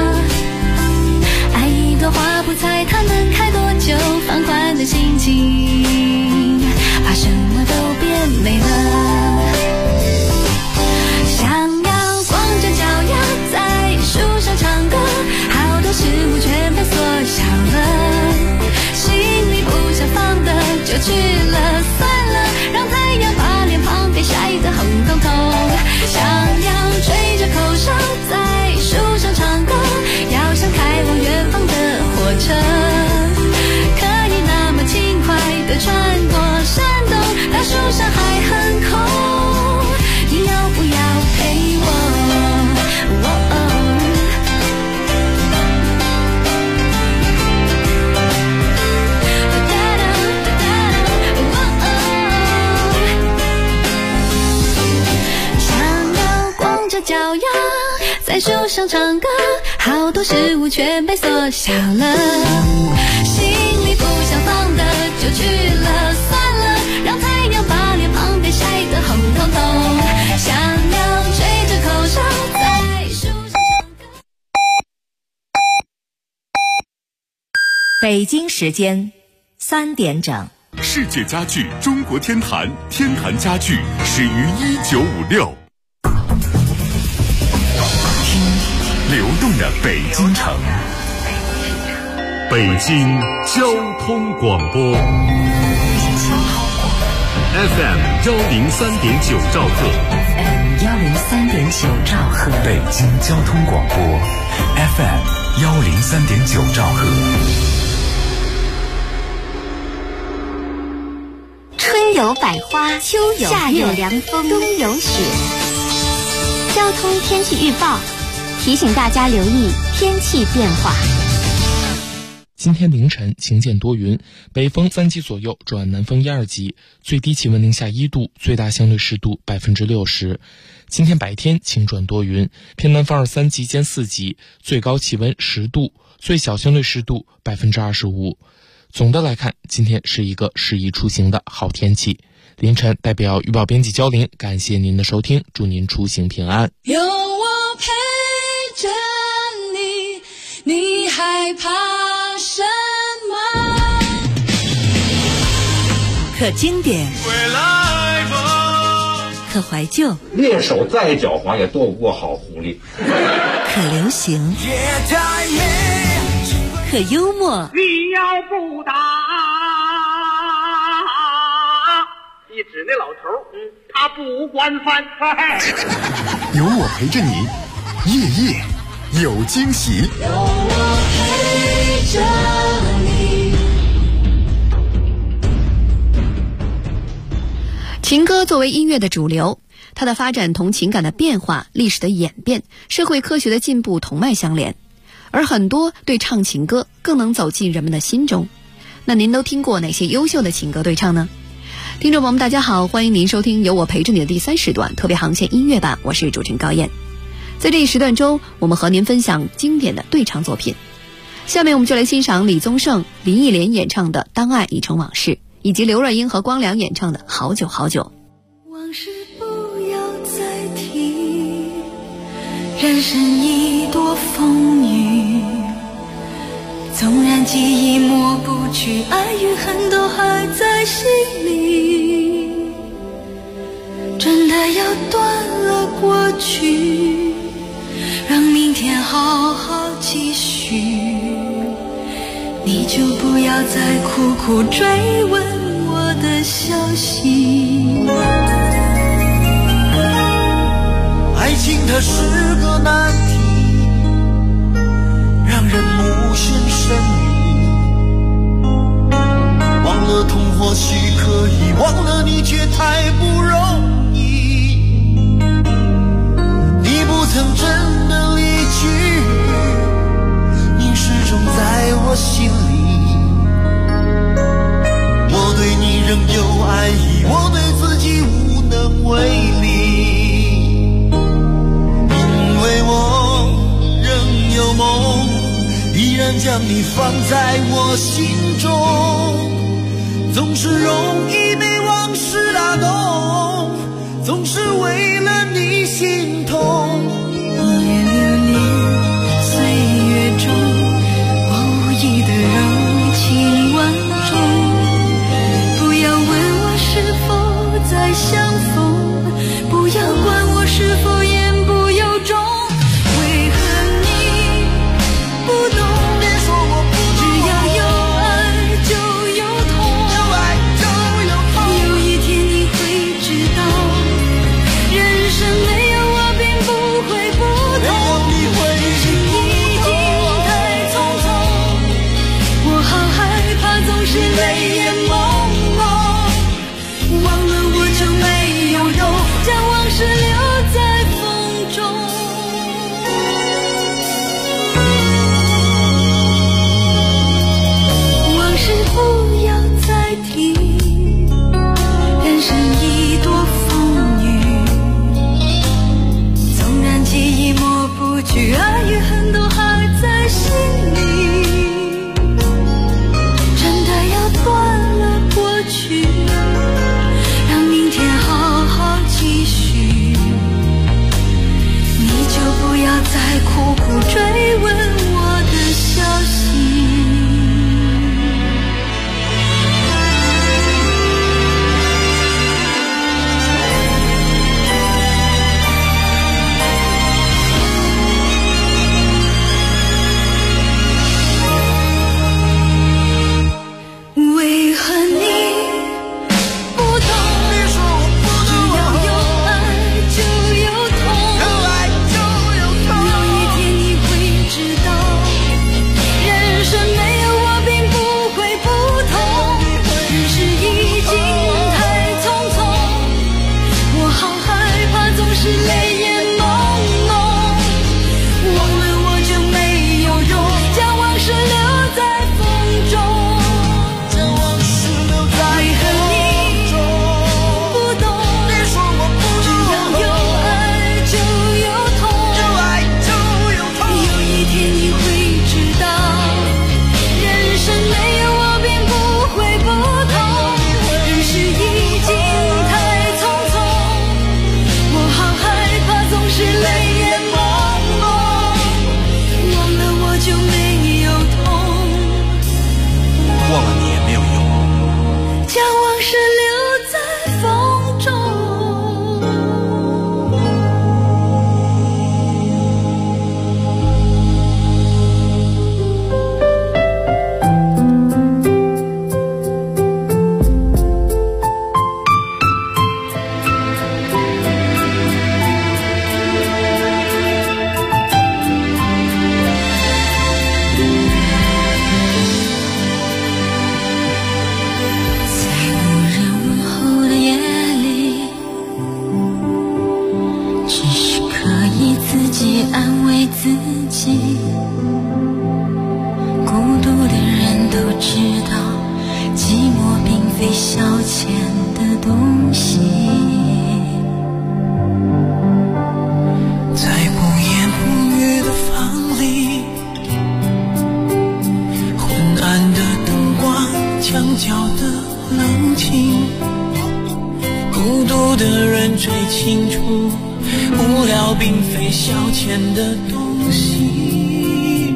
爱一朵花不猜它能开多久，放宽的心情把什么都变美了。像阳光着脚丫在树上唱歌，好多事物全被缩小了，心里不想放的就去了，算了，让太阳把脸庞给晒得红彤彤。像羊吹着口哨在树上唱歌，要像开往远方的火车，可以那么轻快地穿过山洞，当树上还很空，你要不要陪我？想要光着脚丫在树上唱歌，好多事物全被缩小了，心里不想放的就去了，算了，让太阳把脸庞给晒得红彤彤。像羊吹着口哨在树上唱歌。 北京时间3点整。 世界家具中国天坛，天坛家具始于1956。听流动的北京城，北京交通广播 FM 103.9兆赫， 103.9兆赫， 北京交通广播 FM 103.9兆赫。 春有百花，秋有夏有凉风，冬有雪。交通天气预报提醒大家留意天气变化。 今天凌晨晴间多云，北风3级左右转南风1、2级，最低气温零下1度，最大相对湿度60%。今天白天晴转多云，偏南风2、3级兼4级，最高气温10度，最小相对湿度25%。总的来看，今天是一个适宜出行的好天气。凌晨代表预报编辑焦林，感谢您的收听，祝您出行平安。 有我陪着你，你害怕什么？ 可经典，可怀旧， 猎手再狡猾也躲不过好狐狸。 可流行，可幽默。 你要不打，一指那老头，他不惯犯。 有我陪着你，夜夜有惊喜。 有我陪着你。 情歌作为音乐的主流，它的发展同情感的变化、历史的演变、社会科学的进步同脉相连，而很多对唱情歌更能走进人们的心中。那您都听过哪些优秀的情歌对唱呢？听众朋友们大家好，欢迎您收听由我陪着你的第3时段特别航线音乐版，我是主持人高燕。在这一时段中，我们和您分享经典的对唱作品。 下面我们就来欣赏李宗盛、林忆莲演唱的《当爱已成往事》，以及刘若英和光良演唱的《好久好久》。 往事不要再提，人生已多风雨，纵然记忆抹不去，爱与恨都还在心里，真的要断了过去，让明天好好继续，你就不要再苦苦追问我的消息。 爱情它是个难题，让人目眩神迷，忘了痛或许可以，忘了你却太不容易，你不曾真的离去，你始终在我心里，我对你仍有爱意，我对自己无能为力，因为我仍有梦，依然将你放在我心中，总是容易被往事打动，总是为了你心痛， 一眼流连岁月中，我无意的柔情万种，不要问我是否再相逢，不要管我是否言不由衷，为何你不懂， 别说我不懂， 只要有爱就有痛， 有爱就有痛， 有一天你会知道，人生没有我并不会不同，人生已经太匆匆，我好害怕总是泪眼朦胧，忘了我就没有用，将往事留在风中。往事不要再提，人生已多风雨，纵然记忆抹不去，爱与恨都还在心里，真的要断了过去，让明天好好继续， 孤独的人最清楚，无聊并非消遣的东西。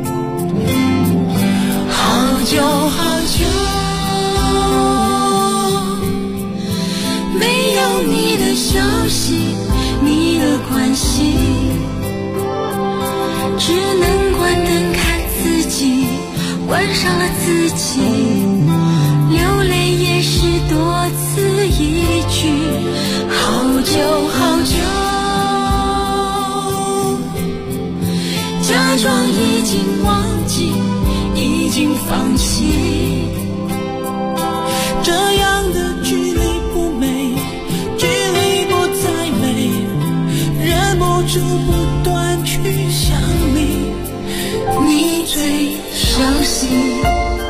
好久好久没有你的消息，你的关心，只能关灯看自己，关上了自己，流泪也是多此一举。好久好久，假装已经忘记，已经放弃，这样的距离不美，距离不再美，忍不住不断去想你，你最伤心。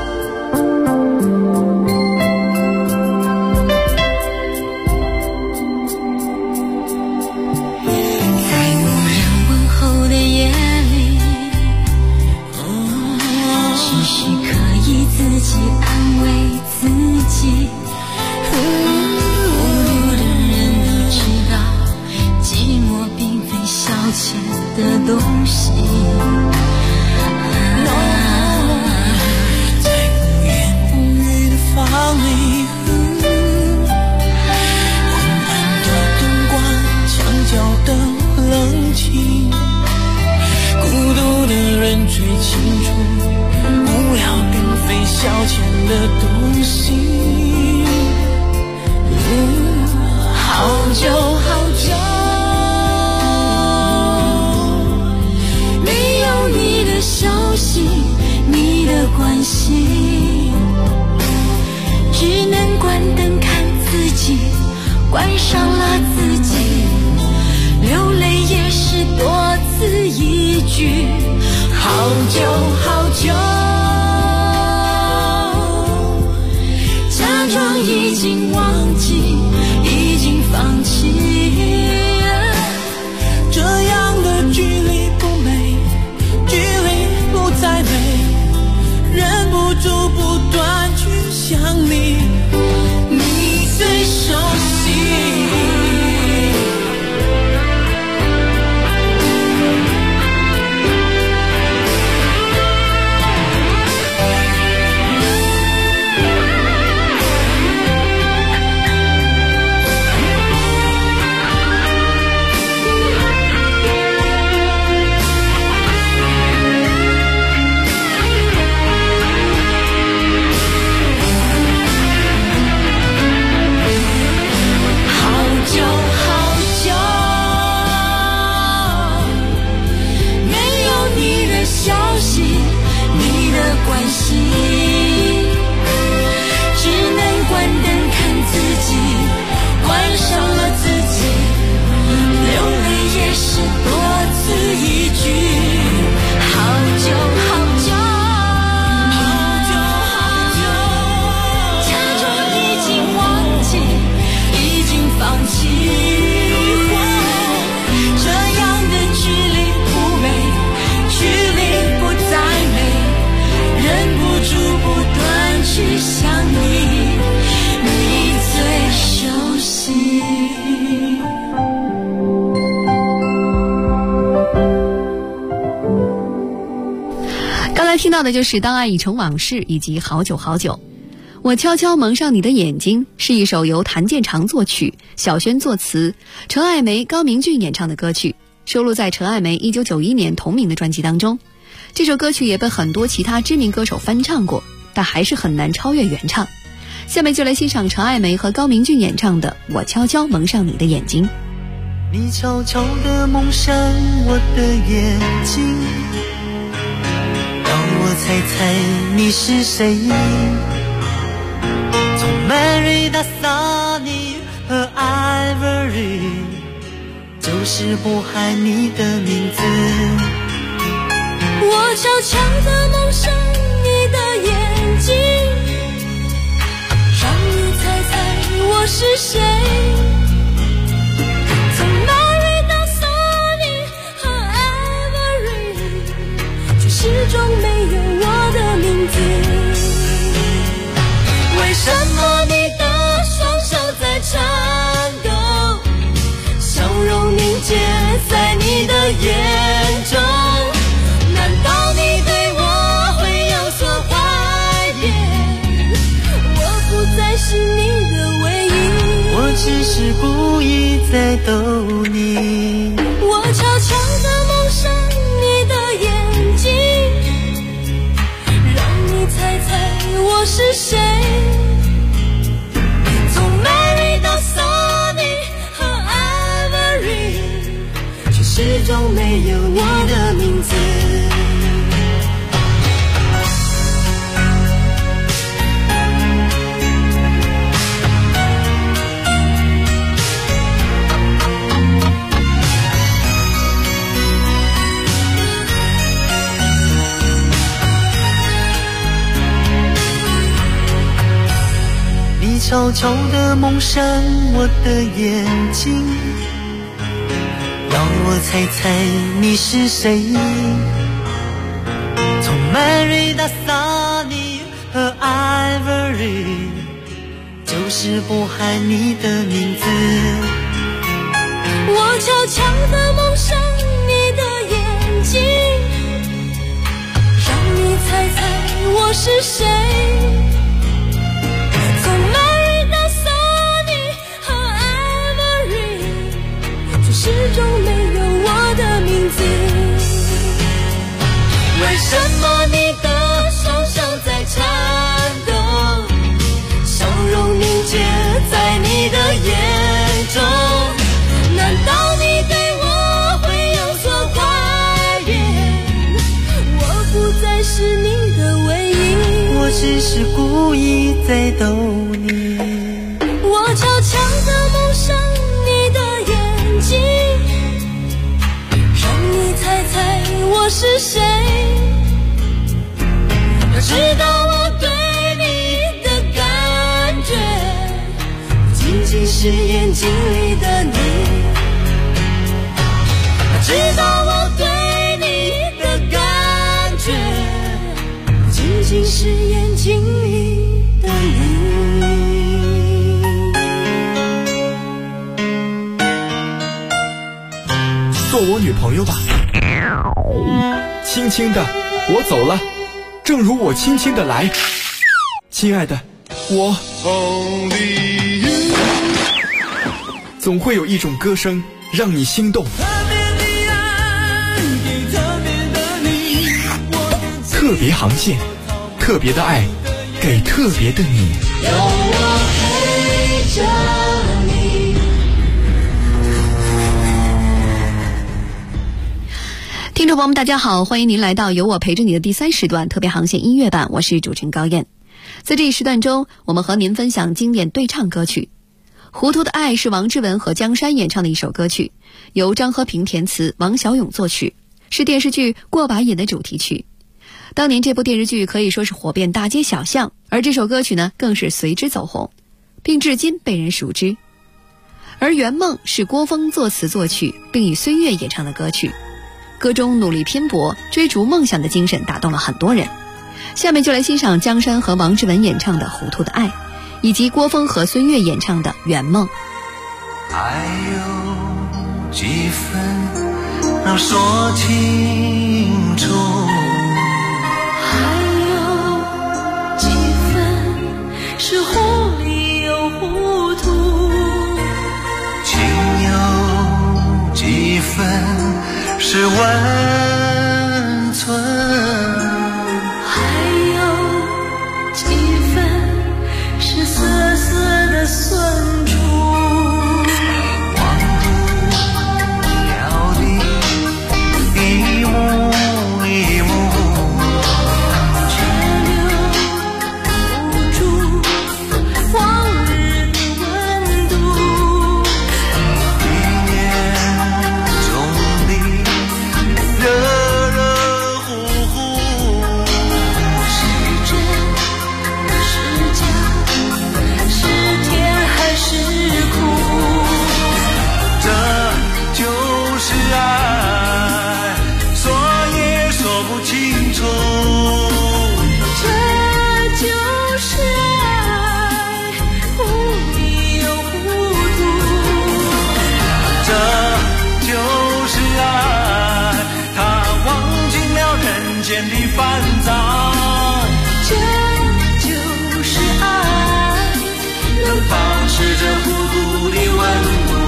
听到的就是《当爱已成往事》以及《好久好久》。我悄悄蒙上你的眼睛是一首由谭健常作曲、小轩作词、陈爱梅、高明骏演唱的歌曲，收录在陈爱梅1991年同名的专辑当中。这首歌曲也被很多其他知名歌手翻唱过，但还是很难超越原唱。下面就来欣赏陈爱梅和高明骏演唱的《我悄悄蒙上你的眼睛》。 你悄悄地蒙上我的眼睛，让我猜猜你是谁。从 Mary 到 Sunny 和 Ivory， 就是不喊你的名字。我悄悄地蒙上你的眼睛，让你猜猜我是谁。从 Mary 到 Sunny 和 Ivory， 却始终没有我的名字。为什么你的双手在颤的眼中，难道你对我会有所怀念？我不再是你的唯一， 我只是故意在逗你。 我悄悄地蒙上你的眼睛，让你猜猜我是谁。从 Mary 到 Sunny 和 Ivory， 却始终没有你的名字。 悄悄地蒙上我的眼睛，让我猜猜你是谁。从 Mary 到 Sunny 和 Ivory， 就是不喊你的名字。 我悄悄地蒙上你的眼睛，让你猜猜我是谁。始终没有我的名字。为什么你的双手在颤抖，笑容凝结在你的眼中？难道你对我会有所怀念？我不再是你的唯一， 我只是故意在逗你。 我悄悄地蒙上你的眼睛，让你猜猜我是谁。要知道我对你的感觉，不仅仅是眼睛里的你。要知道我对你的感觉，不仅仅是眼睛里的你。 做我女朋友吧，轻轻的我走了，正如我轻轻的来。亲爱的，我总会有一种歌声让你心动，特别航线，特别的爱给特别的你。 有我陪着你。 听众朋友们大家好，欢迎您来到有我陪着你的第3时段特别航线音乐版，我是主持人高燕。在这一时段中，我们和您分享经典对唱歌曲。糊涂的爱是王志文和江山演唱的一首歌曲，由张和平填词，王小勇作曲，是电视剧《过把瘾》的主题曲。当年这部电视剧可以说是火遍大街小巷，而这首歌曲呢更是随之走红，并至今被人熟知。而《圆梦》是郭峰作词作曲，并以孙悦演唱的歌曲。歌中努力拼搏追逐梦想的精神打动了很多人。下面就来欣赏江山和王志文演唱的《糊涂的爱》，以及郭峰和孙悦演唱的《圆梦》。 还有几分能说清楚， 还有几分是糊里又糊涂， 情有几分是温存， 还有几分是涩涩的酸楚。 忘不了的一幕一幕， 却留不住往日的温度。 一年中的热烦躁。 这就是爱， 能保持着孤独的温度。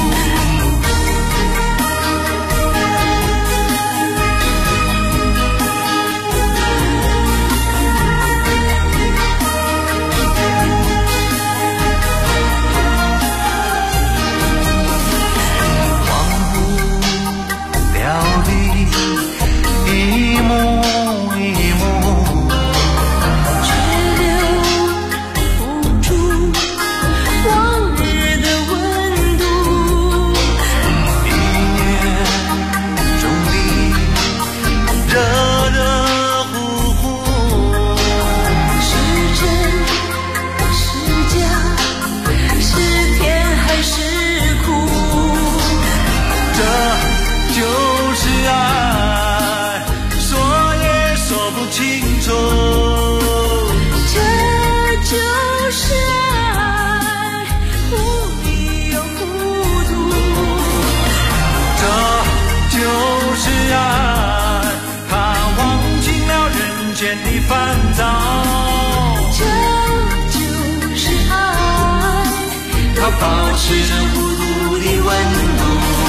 保持着孤独的温度，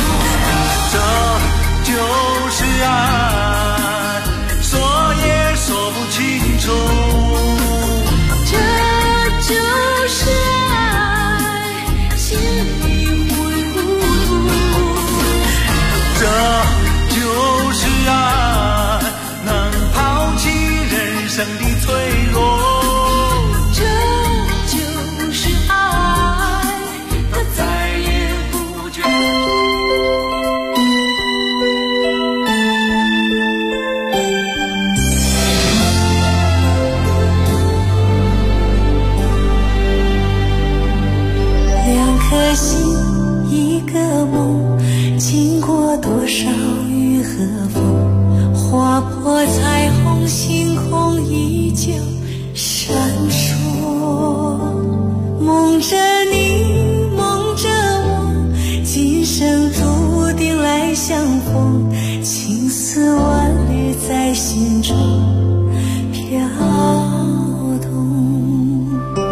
这就是爱，说也说不清楚。 这就是爱，心里会糊涂。 这就是爱，能抛弃人生的脆弱。 多少雨和风，划破彩虹，星空依旧闪烁。梦着你，梦着我，今生注定来相逢，情丝万缕在心中飘动。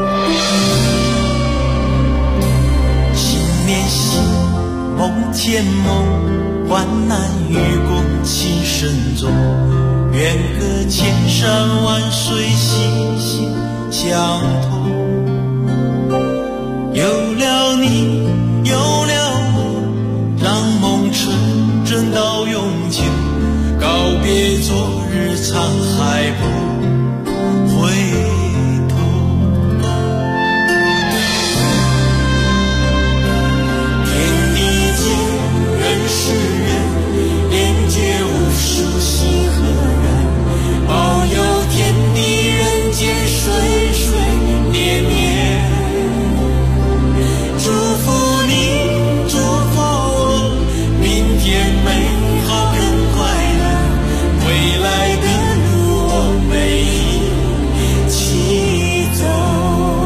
心连心，梦见梦，万难与共情深重，远隔千山万水，心心相通。有了你，有了我，让梦纯真到永久，告别昨日沧海不回头。天地间人是人，连接无数心和缘，保佑天地人间水水绵绵。祝福你，祝福我，明天美好更快乐，未来的路我们一起走。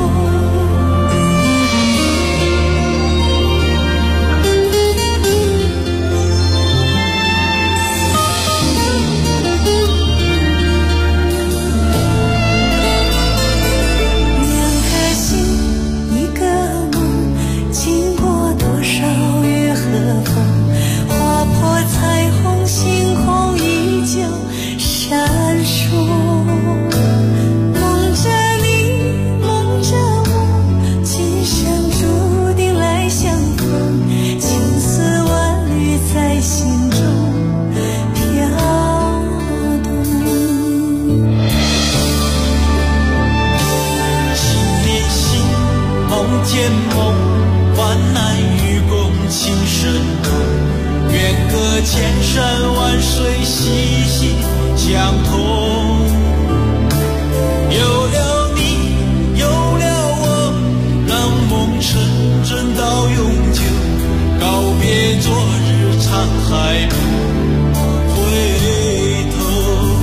见梦，万难与共情深浓，远隔千山万水，息息相通。有了你，有了我，让梦纯真到永久，告别昨日沧海不回头。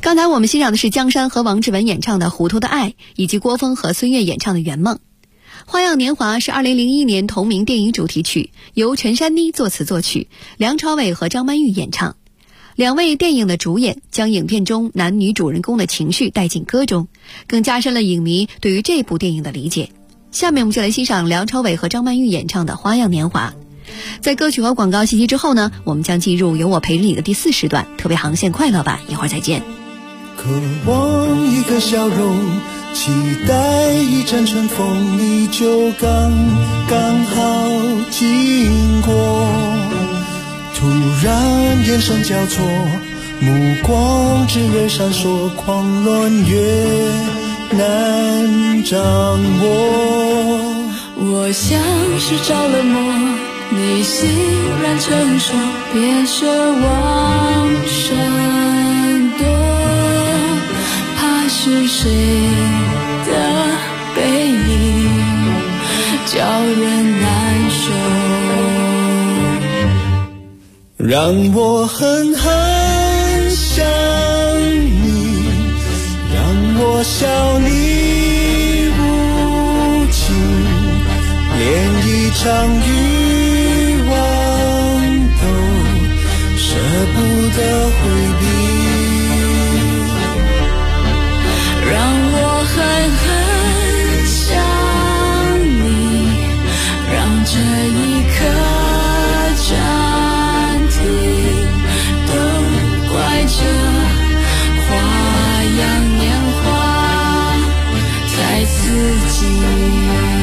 刚才我们欣赏的是江山和王志文演唱的《糊涂的爱》，以及郭峰和孙悦演唱的《圆梦》。《花样年华》是2001年同名电影主题曲，由陈珊妮作词作曲，梁朝伟和张曼玉演唱。两位电影的主演将影片中男女主人公的情绪带进歌中，更加深了影迷对于这部电影的理解。下面我们就来欣赏梁朝伟和张曼玉演唱的《花样年华》。在歌曲和广告信息之后呢，我们将进入有我陪着你的第4时段，特别航线快乐版，一会儿再见。 渴望一个笑容，期待一阵春风，你就刚好经过，突然眼神交错，目光炽热闪烁，狂乱越难掌握。 我像是着了魔，你欣然承受，别奢望闪躲，怕是谁的背影叫人难受， 让我狠狠想你，让我笑你无情，连一场欲望都舍不得回避， 让我狠狠想你，让这一刻暂停，都怪这花样年华太刺激。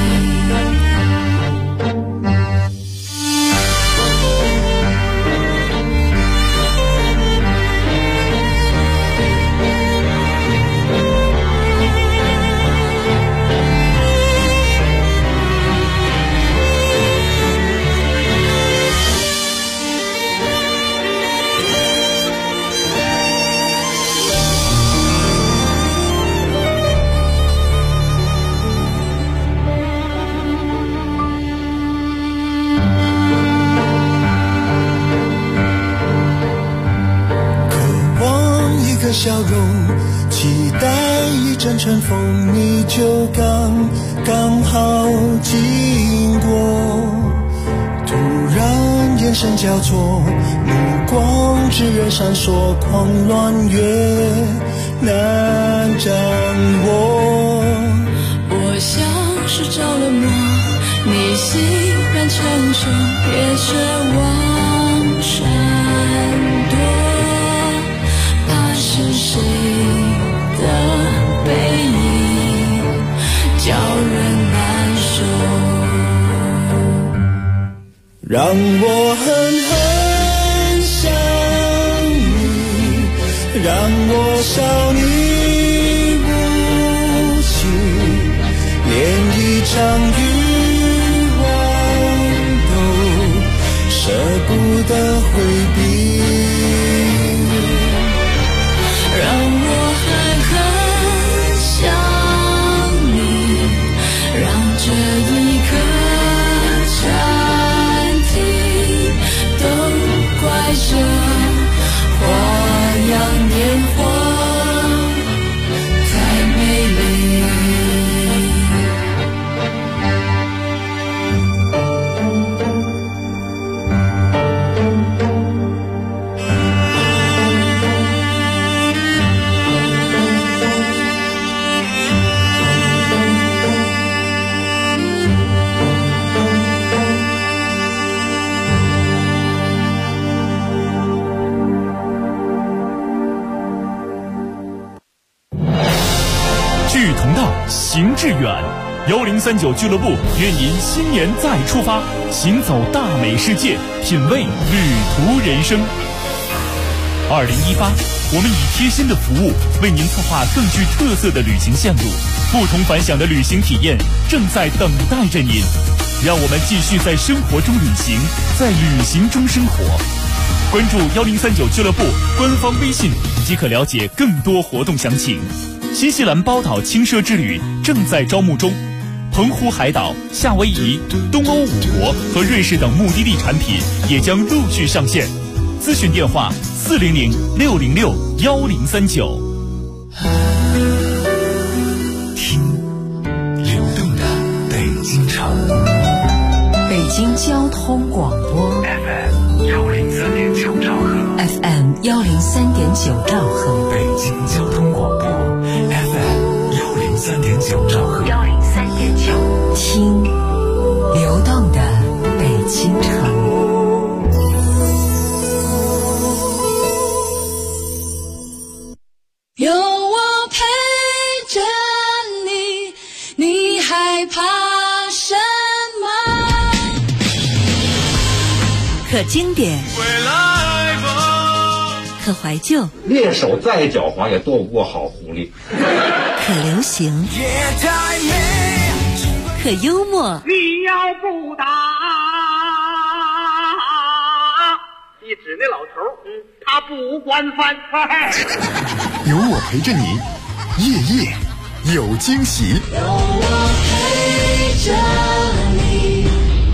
笑容，期待一阵春风，你就刚好经过，突然眼神交错，目光炽热闪烁，狂乱越难掌握。 我像是着了魔，你欣然承受，别奢望闪躲，是谁的背影叫人难受， 让我狠狠想你，让我笑你无情，连一场欲望都舍不得回避， 这花样年华太美丽。 志同道，行志远。1039俱乐部愿您新年再出发，行走大美世界，品味旅途人生。2018，我们以贴心的服务为您策划更具特色的旅行线路，不同凡响的旅行体验正在等待着您。让我们继续在生活中旅行，在旅行中生活。关注1039俱乐部官方微信即可了解更多活动详情。新西兰包岛轻奢之旅正在招募中，澎湖海岛、夏威夷、东欧5国和瑞士等目的地产品也将陆续上线。咨询电话400-606-1039。 听流动的北京城， 北京交通广播 FM 103.9兆赫 ，FM 103.9兆赫， 北京交通广播 FM 103.9兆赫 ，103.9，听流动的北京城。 有我陪着你，你害怕什么？ 可经典，可怀旧， 练手再狡猾也躲不过好狐狸。 可流行，可幽默。 你要不打，一指那老头，他不惯犯。 有我陪着你，夜夜有惊喜。 有我陪着你。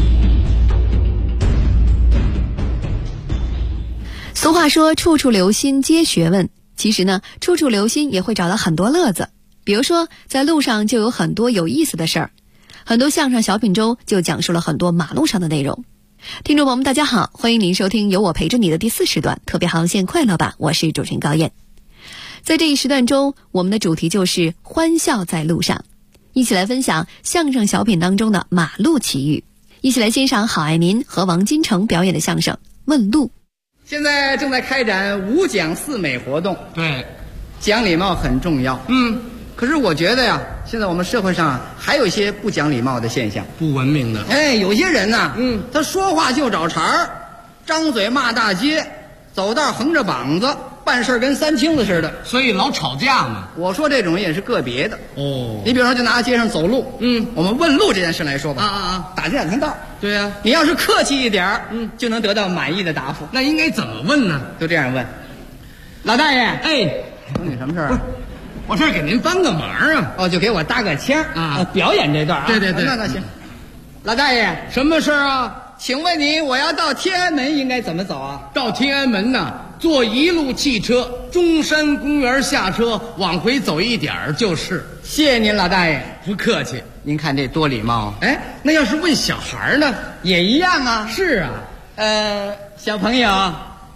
俗话说处处留心皆学问，其实呢，处处留心也会找到很多乐子。比如说在路上就有很多有意思的事儿，很多相声小品中就讲述了很多马路上的内容。听众朋友们大家好，欢迎您收听有我陪着你的第4时段特别航线快乐版，我是主持人高燕。在这一时段中，我们的主题就是欢笑在路上，一起来分享相声小品当中的马路奇遇，一起来欣赏郝爱民和王金城表演的相声《问路》。 现在正在开展5讲4美活动，对，讲礼貌很重要。可是我觉得呀，现在我们社会上还有一些不讲礼貌的现象，不文明的。有些人呐，他说话就找茬儿，张嘴骂大街，走道横着膀子，办事跟三清子似的，所以老吵架嘛。我说这种也是个别的哦。你比如说，就拿街上走路，我们问路这件事来说吧，打听打听道。对呀，你要是客气一点就能得到满意的答复。那应该怎么问呢？就这样问：老大爷，问你什么事儿啊？我这儿给您帮个忙啊！就给我搭个腔啊，表演这段啊。对，那行。老大爷，什么事儿啊？请问你，我要到天安门应该怎么走啊？到天安门呢，坐一路汽车，中山公园下车，往回走一点就是。谢谢您，老大爷。不客气。您看这多礼貌。那要是问小孩呢，也一样啊。是啊。小朋友，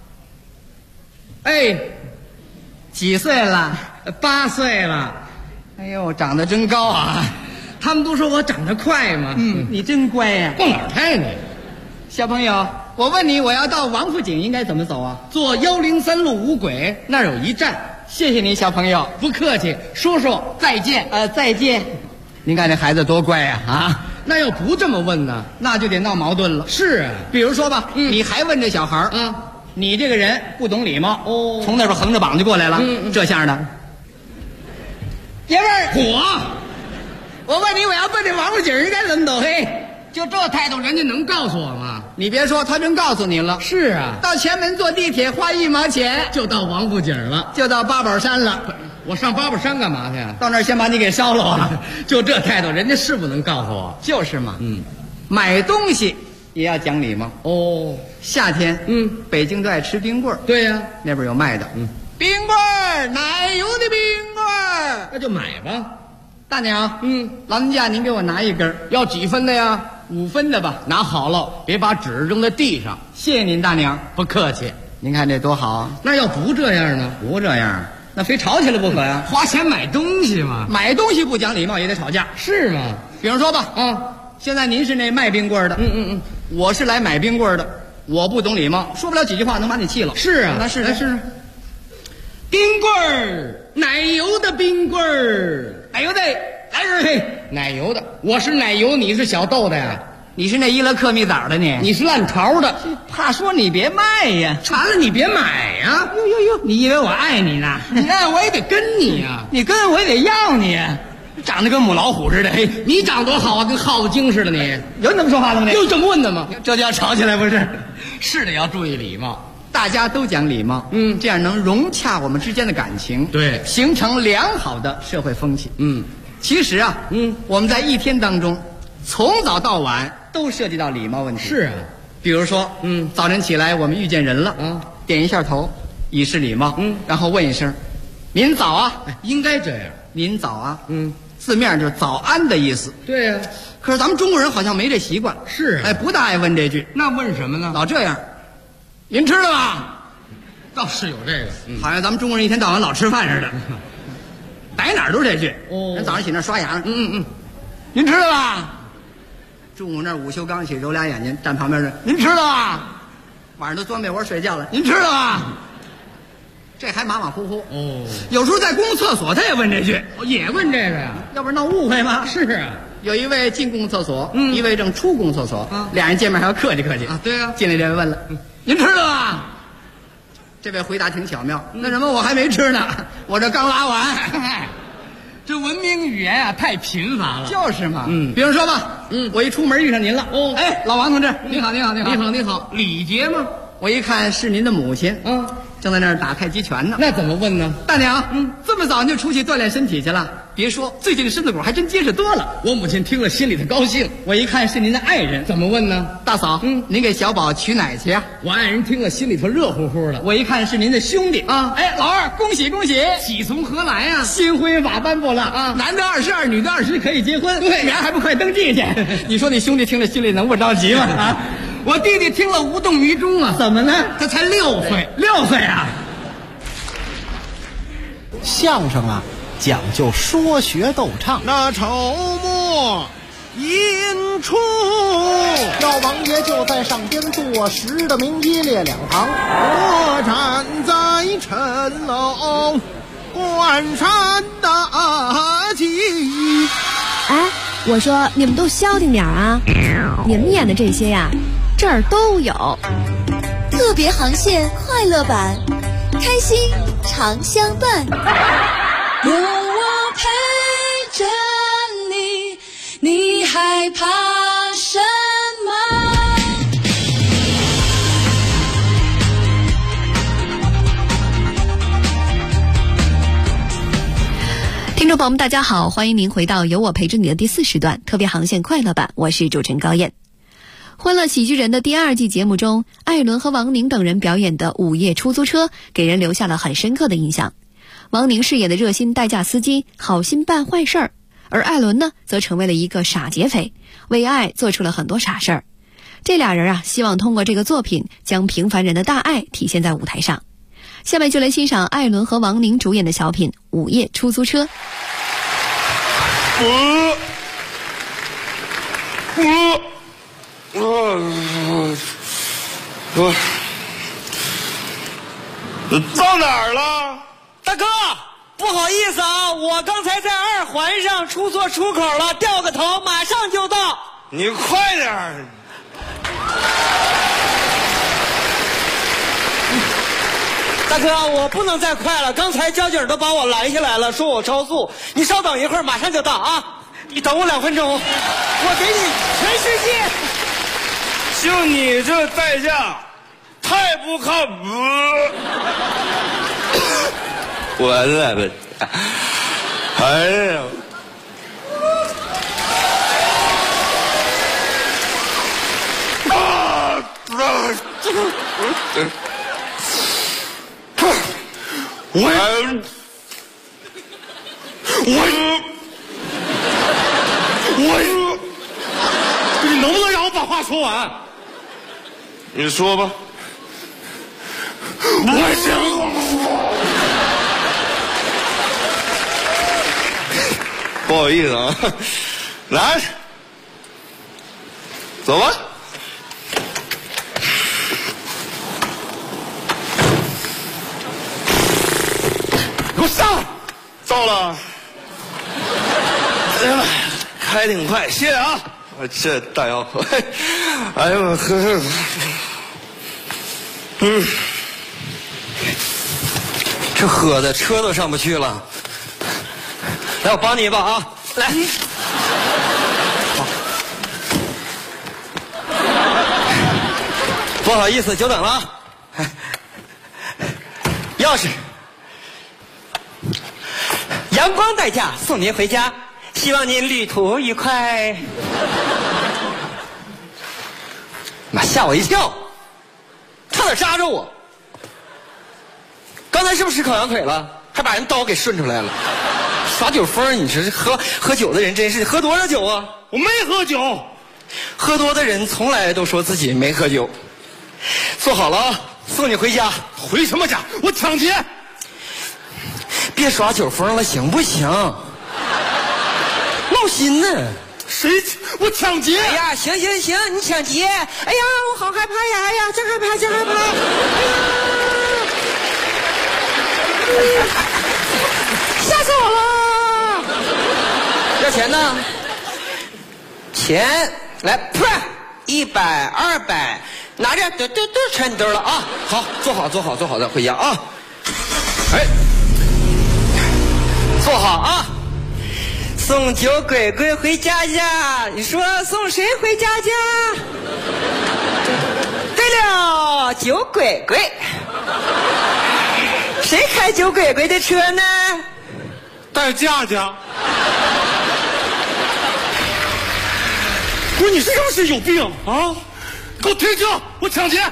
几岁了？8岁了。哎呦，长得真高啊！他们都说我长得快嘛。你真乖呀。逛哪儿开呢？小朋友，我问你，我要到王府井应该怎么走啊？坐103路5轨，那儿有一站。谢谢你，小朋友。不客气，叔叔再见。再见。您看这孩子多乖呀！啊，那要不这么问呢，那就得闹矛盾了。是啊，比如说吧，你还问这小孩啊，你这个人不懂礼貌哦，从那边横着膀就过来了，这下的。爷们儿，我问你，我要奔这王府井应该怎么走？就这态度，人家能告诉我吗？你别说，他真告诉你了。是啊，到前门坐地铁花1毛钱就到王府井了，就到八宝山了。我上八宝山干嘛去啊？到那儿先把你给烧了啊！就这态度，人家是不能告诉我。就是嘛，买东西也要讲礼貌哦。夏天，北京都爱吃冰棍儿。对呀，那边有卖的，冰棍儿，奶油的冰棍儿，那就买吧。大娘，老人家您给我拿一根，要几分的呀？5分的吧。拿好了，别把纸扔在地上。谢谢您，大娘。不客气。您看这多好。那要不这样呢？不这样，那非吵起来不可呀。花钱买东西嘛，买东西不讲礼貌也得吵架。是吗？比如说吧，现在您是那卖冰棍的，我是来买冰棍的，我不懂礼貌，说不了几句话能把你气了。是啊，那是。冰棍儿，奶油的冰棍儿，奶油的，来人，奶油的，我是奶油，你是小豆的呀？你是那伊拉克蜜枣的你是烂桃的，怕说你别卖呀，馋了你别买呀。哟，你以为我爱你呢？你爱我也得跟你呀，你跟我也得要你呀。长得跟母老虎似的，你长多好啊，跟耗子精似的你。有你这么说话的吗？有这么问的吗？这就要吵起来不是？是的，要注意礼貌。大家都讲礼貌，这样能融洽我们之间的感情，对，形成良好的社会风气。其实啊，我们在一天当中，从早到晚都涉及到礼貌问题。是啊，比如说，早晨起来我们遇见人了，点一下头，以示礼貌，然后问一声：“ 您早啊， 应该这样。 您早啊，字面就是早安的意思。 对呀， 可是咱们中国人好像没这习惯。 是啊， 不大爱问这句。 那问什么呢？ 老这样，您吃了吧？ 倒是有这个， 好像咱们中国人一天到晚老吃饭似的，逮哪儿都是这句。人早上起那刷牙，您吃了吧？中午那午休刚起，揉俩眼睛，站旁边是您吃了吧？晚上都钻被窝睡觉了，您吃了吧？这还马马虎虎。有时候在公共厕所他也问这句， 也问这个呀， 要不然闹误会吗？ 是啊， 有一位进公共厕所，一位正出公共厕所，俩人见面还要客气客气啊。 对啊， 进来这位问了，您吃了吧？这位回答挺巧妙，那什么我还没吃呢，我这刚拉完。 这文明语言啊太贫乏了。 就是嘛，比如说吧，我一出门遇上您了，哎，老王同志，你好，你好，你好， 你好，你好，礼节吗？ 我一看是您的母亲，正在那儿打太极拳呢。 那怎么问呢？ 大娘，这么早就出去锻炼身体去了？别说，最近的身子骨还真结实多了。 我母亲听了心里头高兴。 我一看是您的爱人， 怎么问呢？ 大嫂，您给小宝取奶去呀？ 我爱人听了心里头热乎乎的。 我一看是您的兄弟啊，哎，老二，恭喜恭喜！ 喜从何来呀？ 新婚法颁布了啊，男的22，女的20可以结婚。对，明儿还不快登记去？你说你兄弟听了心里能不着急吗？啊， 我弟弟听了无动于衷啊。 怎么呢？ 他才6岁 ，6岁啊！ 相声啊，讲究说学逗唱。 那筹末引出， 赵王爷就在上边坐实的名一列两行。 我站在城楼关山大吉。 哎，我说你们都消停点啊！你们演的这些呀，这儿都有。 特别航线快乐版，开心常相伴。有我陪着你，你害怕什么？ 听众朋友们大家好，欢迎您回到有我陪着你的第4时段特别航线快乐版，我是主持人高燕。欢乐喜剧人的第2季节目中，艾伦和王宁等人表演的午夜出租车给人留下了很深刻的印象。王宁饰演的热心代驾司机，好心办坏事儿，而艾伦呢则成为了一个傻劫匪，为爱做出了很多傻事儿。这俩人啊，希望通过这个作品将平凡人的大爱体现在舞台上。下面就来欣赏艾伦和王宁主演的小品《午夜出租车》。 到哪儿了？ 大哥，不好意思啊，我刚才在2环上出错出口了，掉个头，马上就到。 你快点儿！ 大哥，我不能再快了，刚才交警都把我拦下来了，说我超速。你稍等一会儿，马上就到啊！你等我2分钟，我给你全世界。 就你这代驾，太不靠谱！我这个，哎呀！ 你能不能让我把话说完？ 你说吧。我想。不好意思啊，来，走吧。 给我上！ 到了。哎呀妈呀，开挺快，谢谢啊！我这大吆喝，哎呦我呵， 这喝的车都上不去了。来，我帮你一把啊！来，不好意思，久等了啊。钥匙，阳光代驾送您回家，希望您旅途愉快。妈，吓我一跳，差点扎着我。刚才是不是吃烤羊腿了？ 还把人刀给顺出来了。耍酒疯，你说这喝酒的人真是喝多少酒啊？ 我没喝酒。 喝多的人从来都说自己没喝酒。坐好了啊，送你回家。 回什么家？我抢劫。 别耍酒疯了，行不行？闹心呢。 谁？我抢劫！ 哎呀，行，你抢劫！哎呀，我好害怕呀！哎呀，真害怕！哎呀，吓死我了！要钱呢？钱来，100、200，拿着，都揣你兜了啊！好，坐好的，回家啊！哎，坐好啊！送酒鬼鬼回家家，你说送谁回家家？对了，酒鬼鬼。谁开酒鬼鬼的车呢？ 带架家。不是你是不是有病啊？给我停车！我抢劫！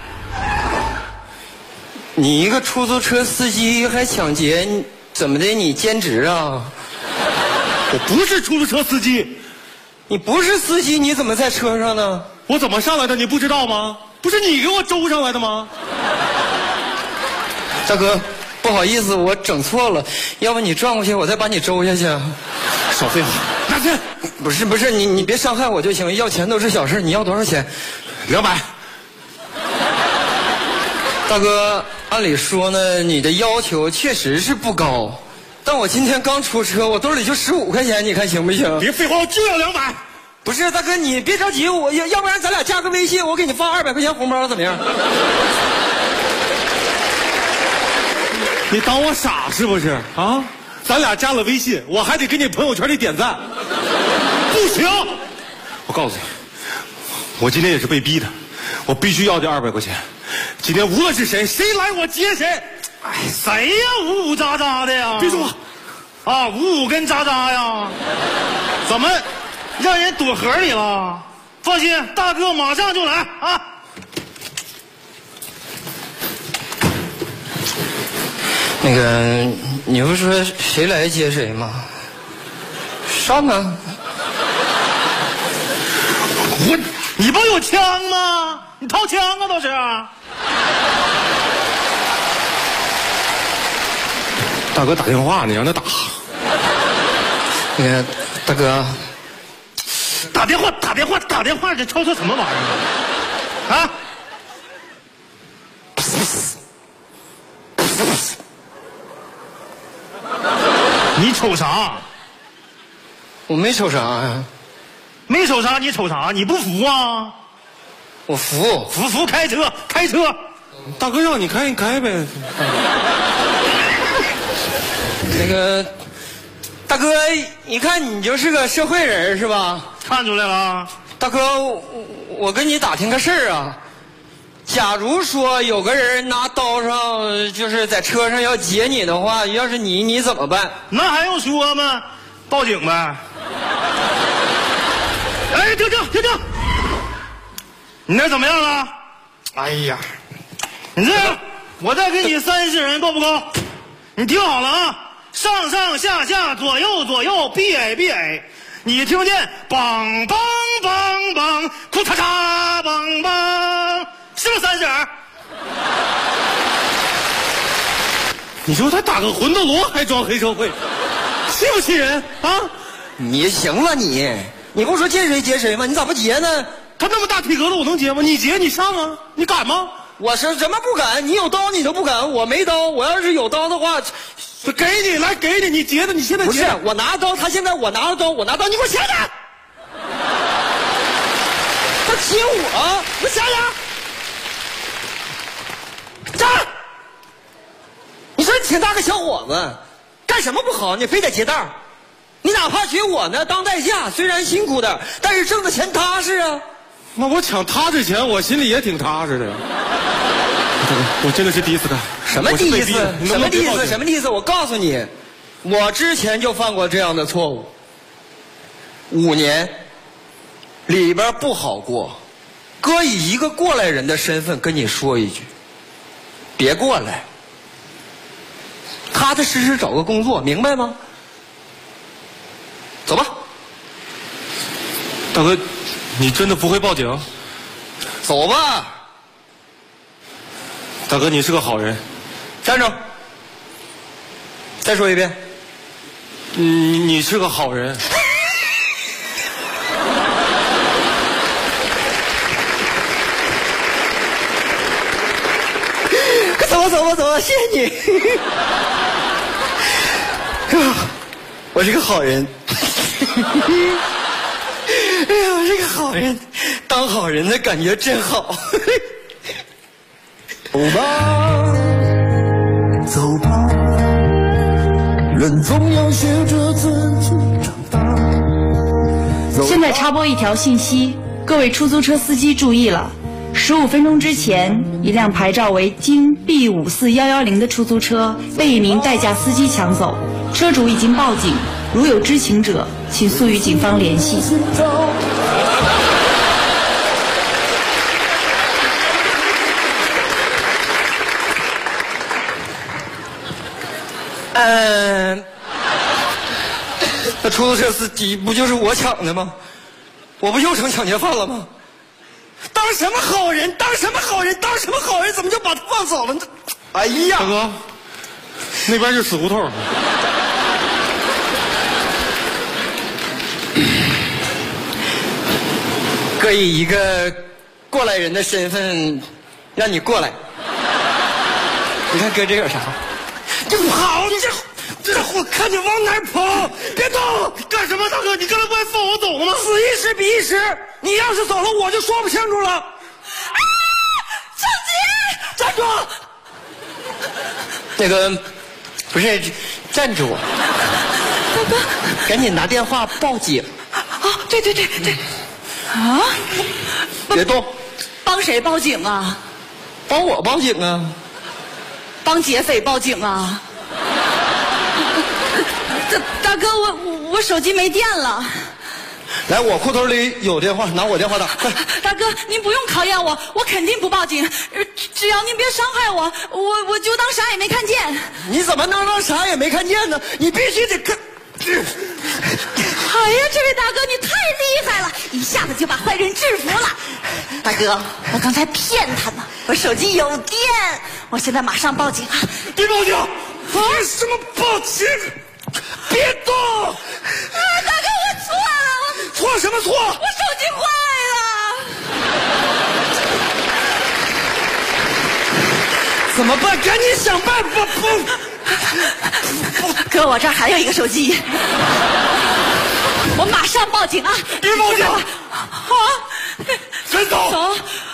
你一个出租车司机还抢劫？怎么的？你兼职啊？ 我不是出租车司机。 你不是司机，你怎么在车上呢？ 我怎么上来的？你不知道吗？不是你给我周上来的吗？ 大哥，不好意思，我整错了，要不你转过去，我再把你周下去。 少废话，拿钱！ 不是，你别伤害我就行，要钱都是小事。你要多少钱 ？200。 大哥，按理说呢，你的要求确实是不高，但我今天刚出车，我兜里就15块钱，你看行不行？ 别废话，我就要200。 不是大哥，你别着急，要不然咱俩加个微信，我给你发200块钱红包，怎么样？ 你当我傻是不是啊？咱俩加了微信，我还得给你朋友圈里点赞，不行！我告诉你，我今天也是被逼的，我必须要这200块钱。今天无论是谁来我接谁。哎，谁呀？呜呜喳喳的呀！别说话啊！呜呜跟喳喳呀！怎么让人躲盒里了？放心，大哥马上就来啊！ 那个，你不说谁来接谁吗？上啊！ 你不有枪吗？你掏枪啊都是！大哥打电话，你让他打。 那个大哥， 打电话，这抽什么玩意儿啊？你瞅啥？ 我没瞅啥呀。 没瞅啥？你瞅啥？你不服啊？ 我服。 服，开车。大哥让你开，你开呗。 那个大哥，一看你就是个社会人是吧？ 看出来了。 大哥，我跟你打听个事儿啊。假如说有个人拿刀上，就是在车上要劫你的话，要是你怎么办？ 那还用说吗？报警呗。哎，停！你那怎么样了？哎呀，你这样，我再给你30人够不够？你听好了啊，上上下下左右 B A， 你听见梆梆梆梆，库嚓嚓梆梆，是不是30人？你说他打个魂斗罗还装黑社会，气不气人啊？ 你行了你不说见谁劫谁吗？你咋不劫呢？ 他那么大体格子，我能劫吗？你劫你上啊，你敢吗？ 我是什么不敢？你有刀你都不敢，我没刀，我要是有刀的话， 给你，你劫的，你现在劫。 不是我拿刀，他现在我拿刀，你给我想想。他劫我，我想想。站！你说你挺大个小伙子，干什么不好？你非得劫道？你哪怕劫我呢，当代驾虽然辛苦点，但是挣的钱踏实啊。 那我抢踏实钱，我心里也挺踏实的。我真的是第一次干。 什么第一次？什么第一次？我告诉你，我之前就犯过这样的错误。5年里边不好过，哥以一个过来人的身份跟你说一句，别过来。他踏踏实实找个工作，明白吗？走吧。 大哥，你真的不会报警？ 走吧。 大哥，你是个好人。 站住！再说一遍。 你是个好人。 走吧，谢谢你。我是个好人。哎呀，我是个好人，当好人的感觉真好。 走吧，走吧，人总要学着自己长大。 现在插播一条信息，各位出租车司机注意了，15分钟之前，一辆牌照为京 B54110的出租车被一名代驾司机抢走，车主已经报警，如有知情者，请速与警方联系。 那出租车司机不就是我抢的吗？我不又成抢劫犯了吗？当什么好人？当什么好人？当什么好人？怎么就把他放走了？哎呀， 大哥，那边是死胡同。 哥以一个过来人的身份让你过来。你看哥这有啥？就跑！这我看你往哪儿跑！别动！ 干什么，大哥？你刚才不还放我走了吗？ 死一时彼一时，你要是走了，我就说不清楚了。啊！ 抢劫！ 站住！那个，不是，站住！ 大哥， 赶紧拿电话报警。 啊，对。啊！ 别动！ 帮谁报警啊？ 帮我报警啊！ 帮劫匪报警啊！大哥，我手机没电了。 来，我裤头里有电话，拿我电话打。快！ 大哥，您不用考验我，我肯定不报警。只要您别伤害我，我就当啥也没看见。 你怎么能当啥也没看见呢？你必须得看。 哎呀，这位大哥，你太厉害了，一下子就把坏人制服了。大哥，我刚才骗他呢，我手机有电，我现在马上报警啊！ 别报警！为什么报警？别动！ 大哥，我错了， 错什么错？ 我手机坏了。 怎么办？赶紧想办法！ 哥，我这儿还有一个手机，我马上报警啊！ 别报警！ 先走！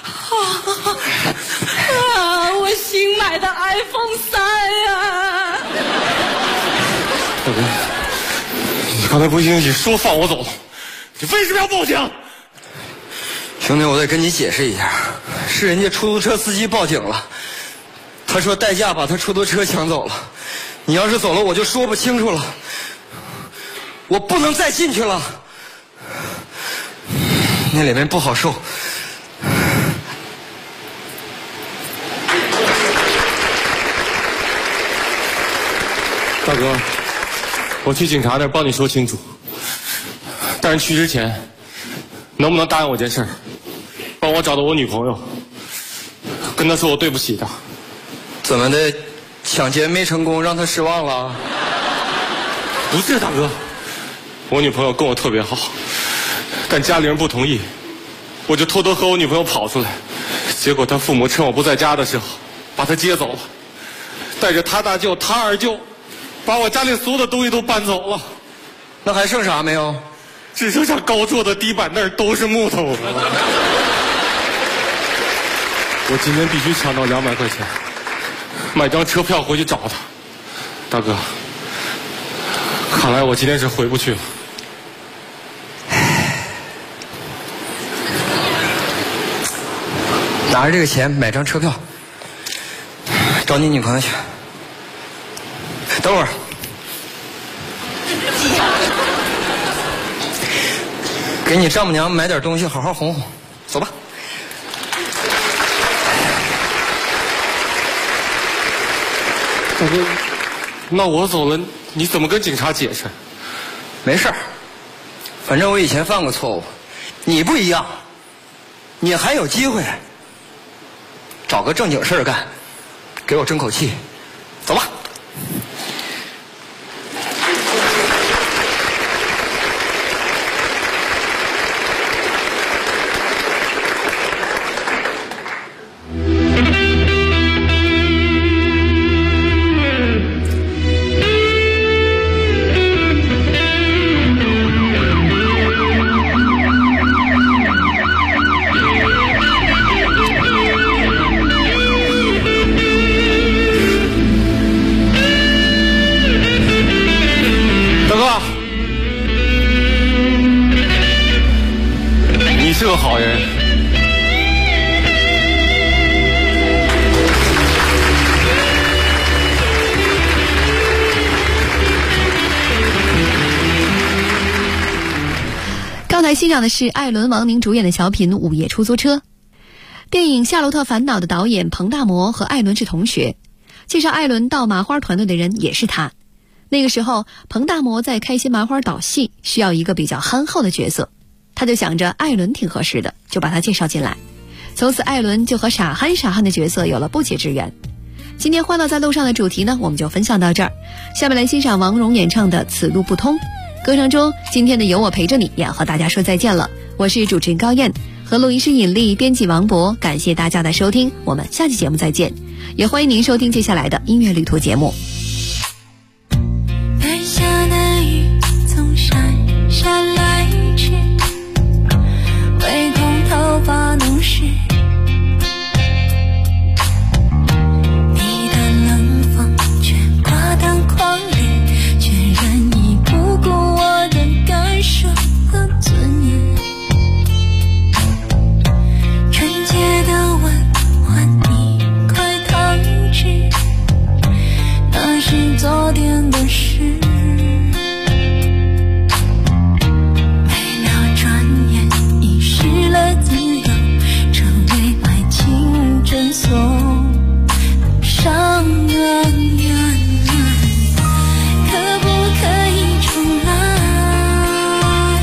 我新买的 iPhone 3呀！ 大哥，你刚才不应你说放我走，你为什么要报警？ 兄弟，我得跟你解释一下，是人家出租车司机报警了，他说代驾把他出租车抢走了。你要是走了，我就说不清楚了，我不能再进去了，那里面不好受。 大哥，我去警察那儿帮你说清楚，但是去之前，能不能答应我件事儿，帮我找到我女朋友，跟她说我对不起她。 怎么的？抢劫没成功，让他失望了？ 不是，大哥，我女朋友跟我特别好，但家里人不同意，我就偷偷和我女朋友跑出来，结果她父母趁我不在家的时候，把她接走了，带着她大舅、她二舅，把我家里所有的东西都搬走了。 那还剩啥没有？ 只剩下高桌的地板，那儿都是木头。我今天必须抢到200块钱。买张车票回去找他，大哥，看来我今天是回不去了。 拿着这个钱买张车票，找你女朋友去。等会儿，给你丈母娘买点东西，好好哄哄。走吧。 大哥， 那我走了，你怎么跟警察解释？ 没事儿，反正我以前犯过错误，你不一样，你还有机会找个正经事儿干，给我争口气，走吧。 是个好人。 刚才欣赏的是艾伦、王宁主演的小品《午夜出租车》。电影《夏洛特烦恼》的导演彭大魔和艾伦是同学，介绍艾伦到麻花团队的人也是他。那个时候，彭大魔在开心麻花导戏，需要一个比较憨厚的角色。他就想着艾伦挺合适的，就把他介绍进来。从此艾伦就和傻憨的角色有了不解之缘。今天欢乐在路上的主题呢，我们就分享到这儿。下面来欣赏王蓉演唱的《此路不通》。歌声中，今天的有我陪着你也要和大家说再见了。我是主持人高燕，和录音师尹丽，编辑王博，感谢大家的收听，我们下期节目再见。也欢迎您收听接下来的音乐旅途节目。 带下的雨从山上来迟，微空头发弄湿，你的冷风却刮荡狂烈，却任意不顾我的感受和尊严。纯洁的吻换一块糖纸，那是昨天的事。上远远，可不可以重来？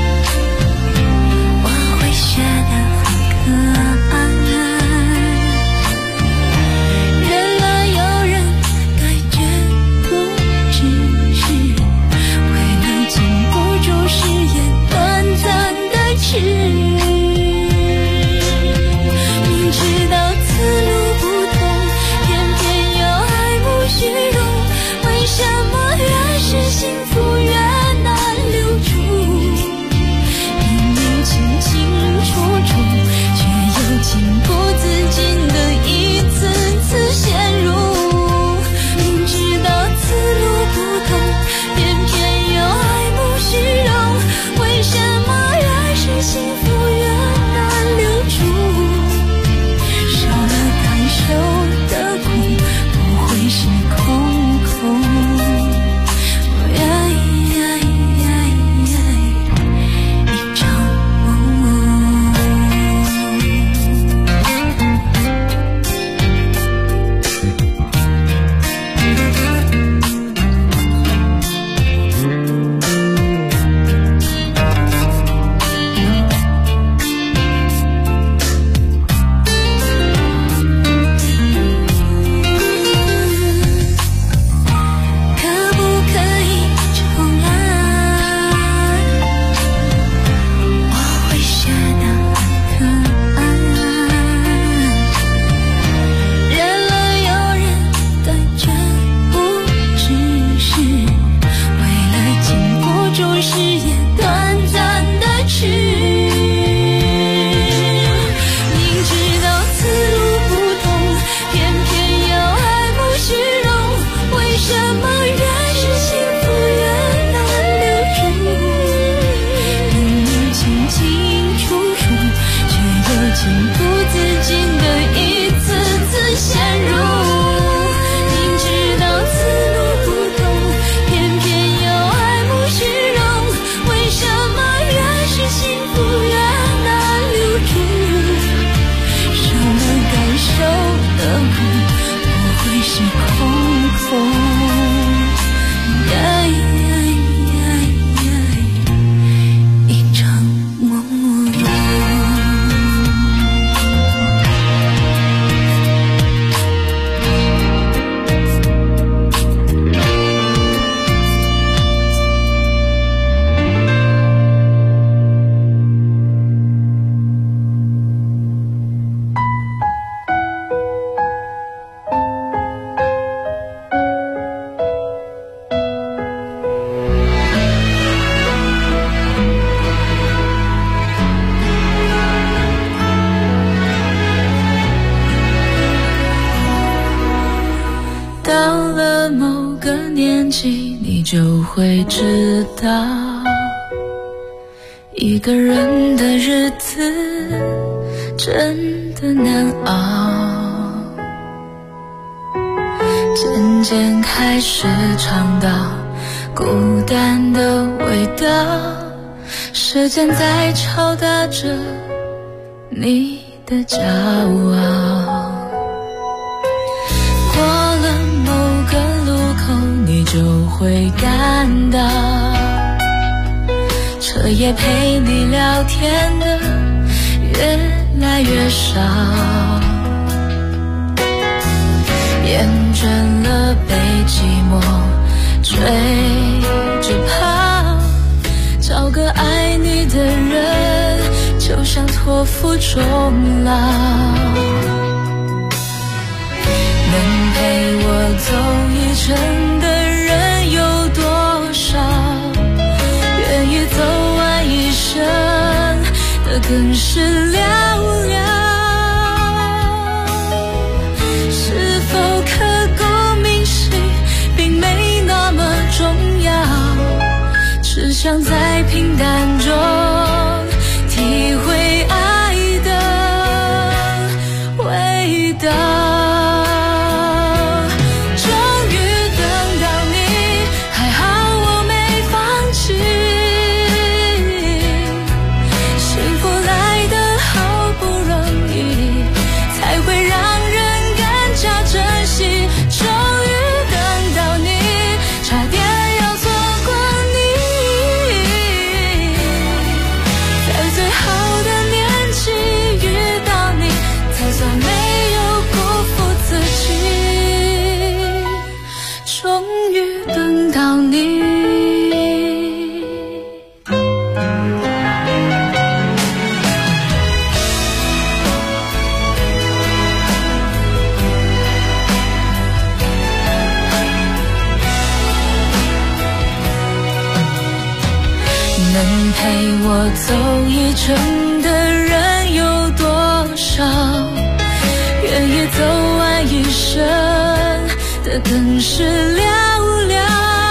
我会学得很可爱。人来有人，感觉不只起，你就会知道，一个人的日子真的难熬。渐渐开始尝到孤单的味道，时间在敲打着你的骄傲。过了某个路口，你就会感到，彻夜陪你聊天的越来越少，厌倦了被寂寞追着跑，找个爱你的人就像托付终老。能陪我走一程的人有多少，愿意走完一生的更是寥寥。是否刻骨铭心并没那么重要，只想在平淡中体会爱的味道。陪我走一程的人有多少，愿意走完一生的更是寥寥。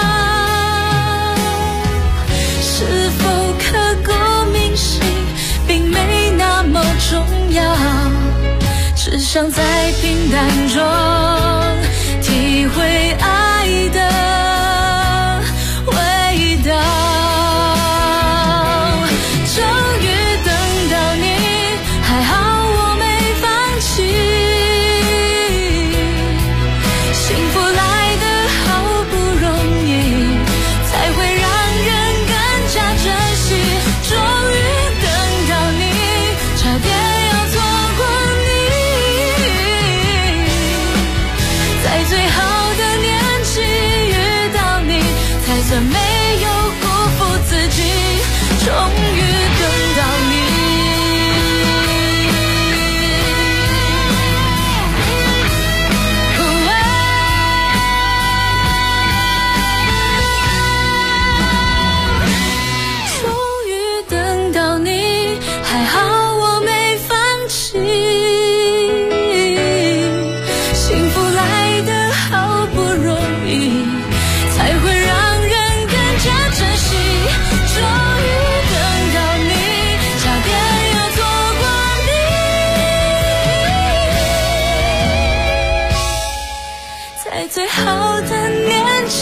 是否刻骨铭心并没那么重要，只想在平淡中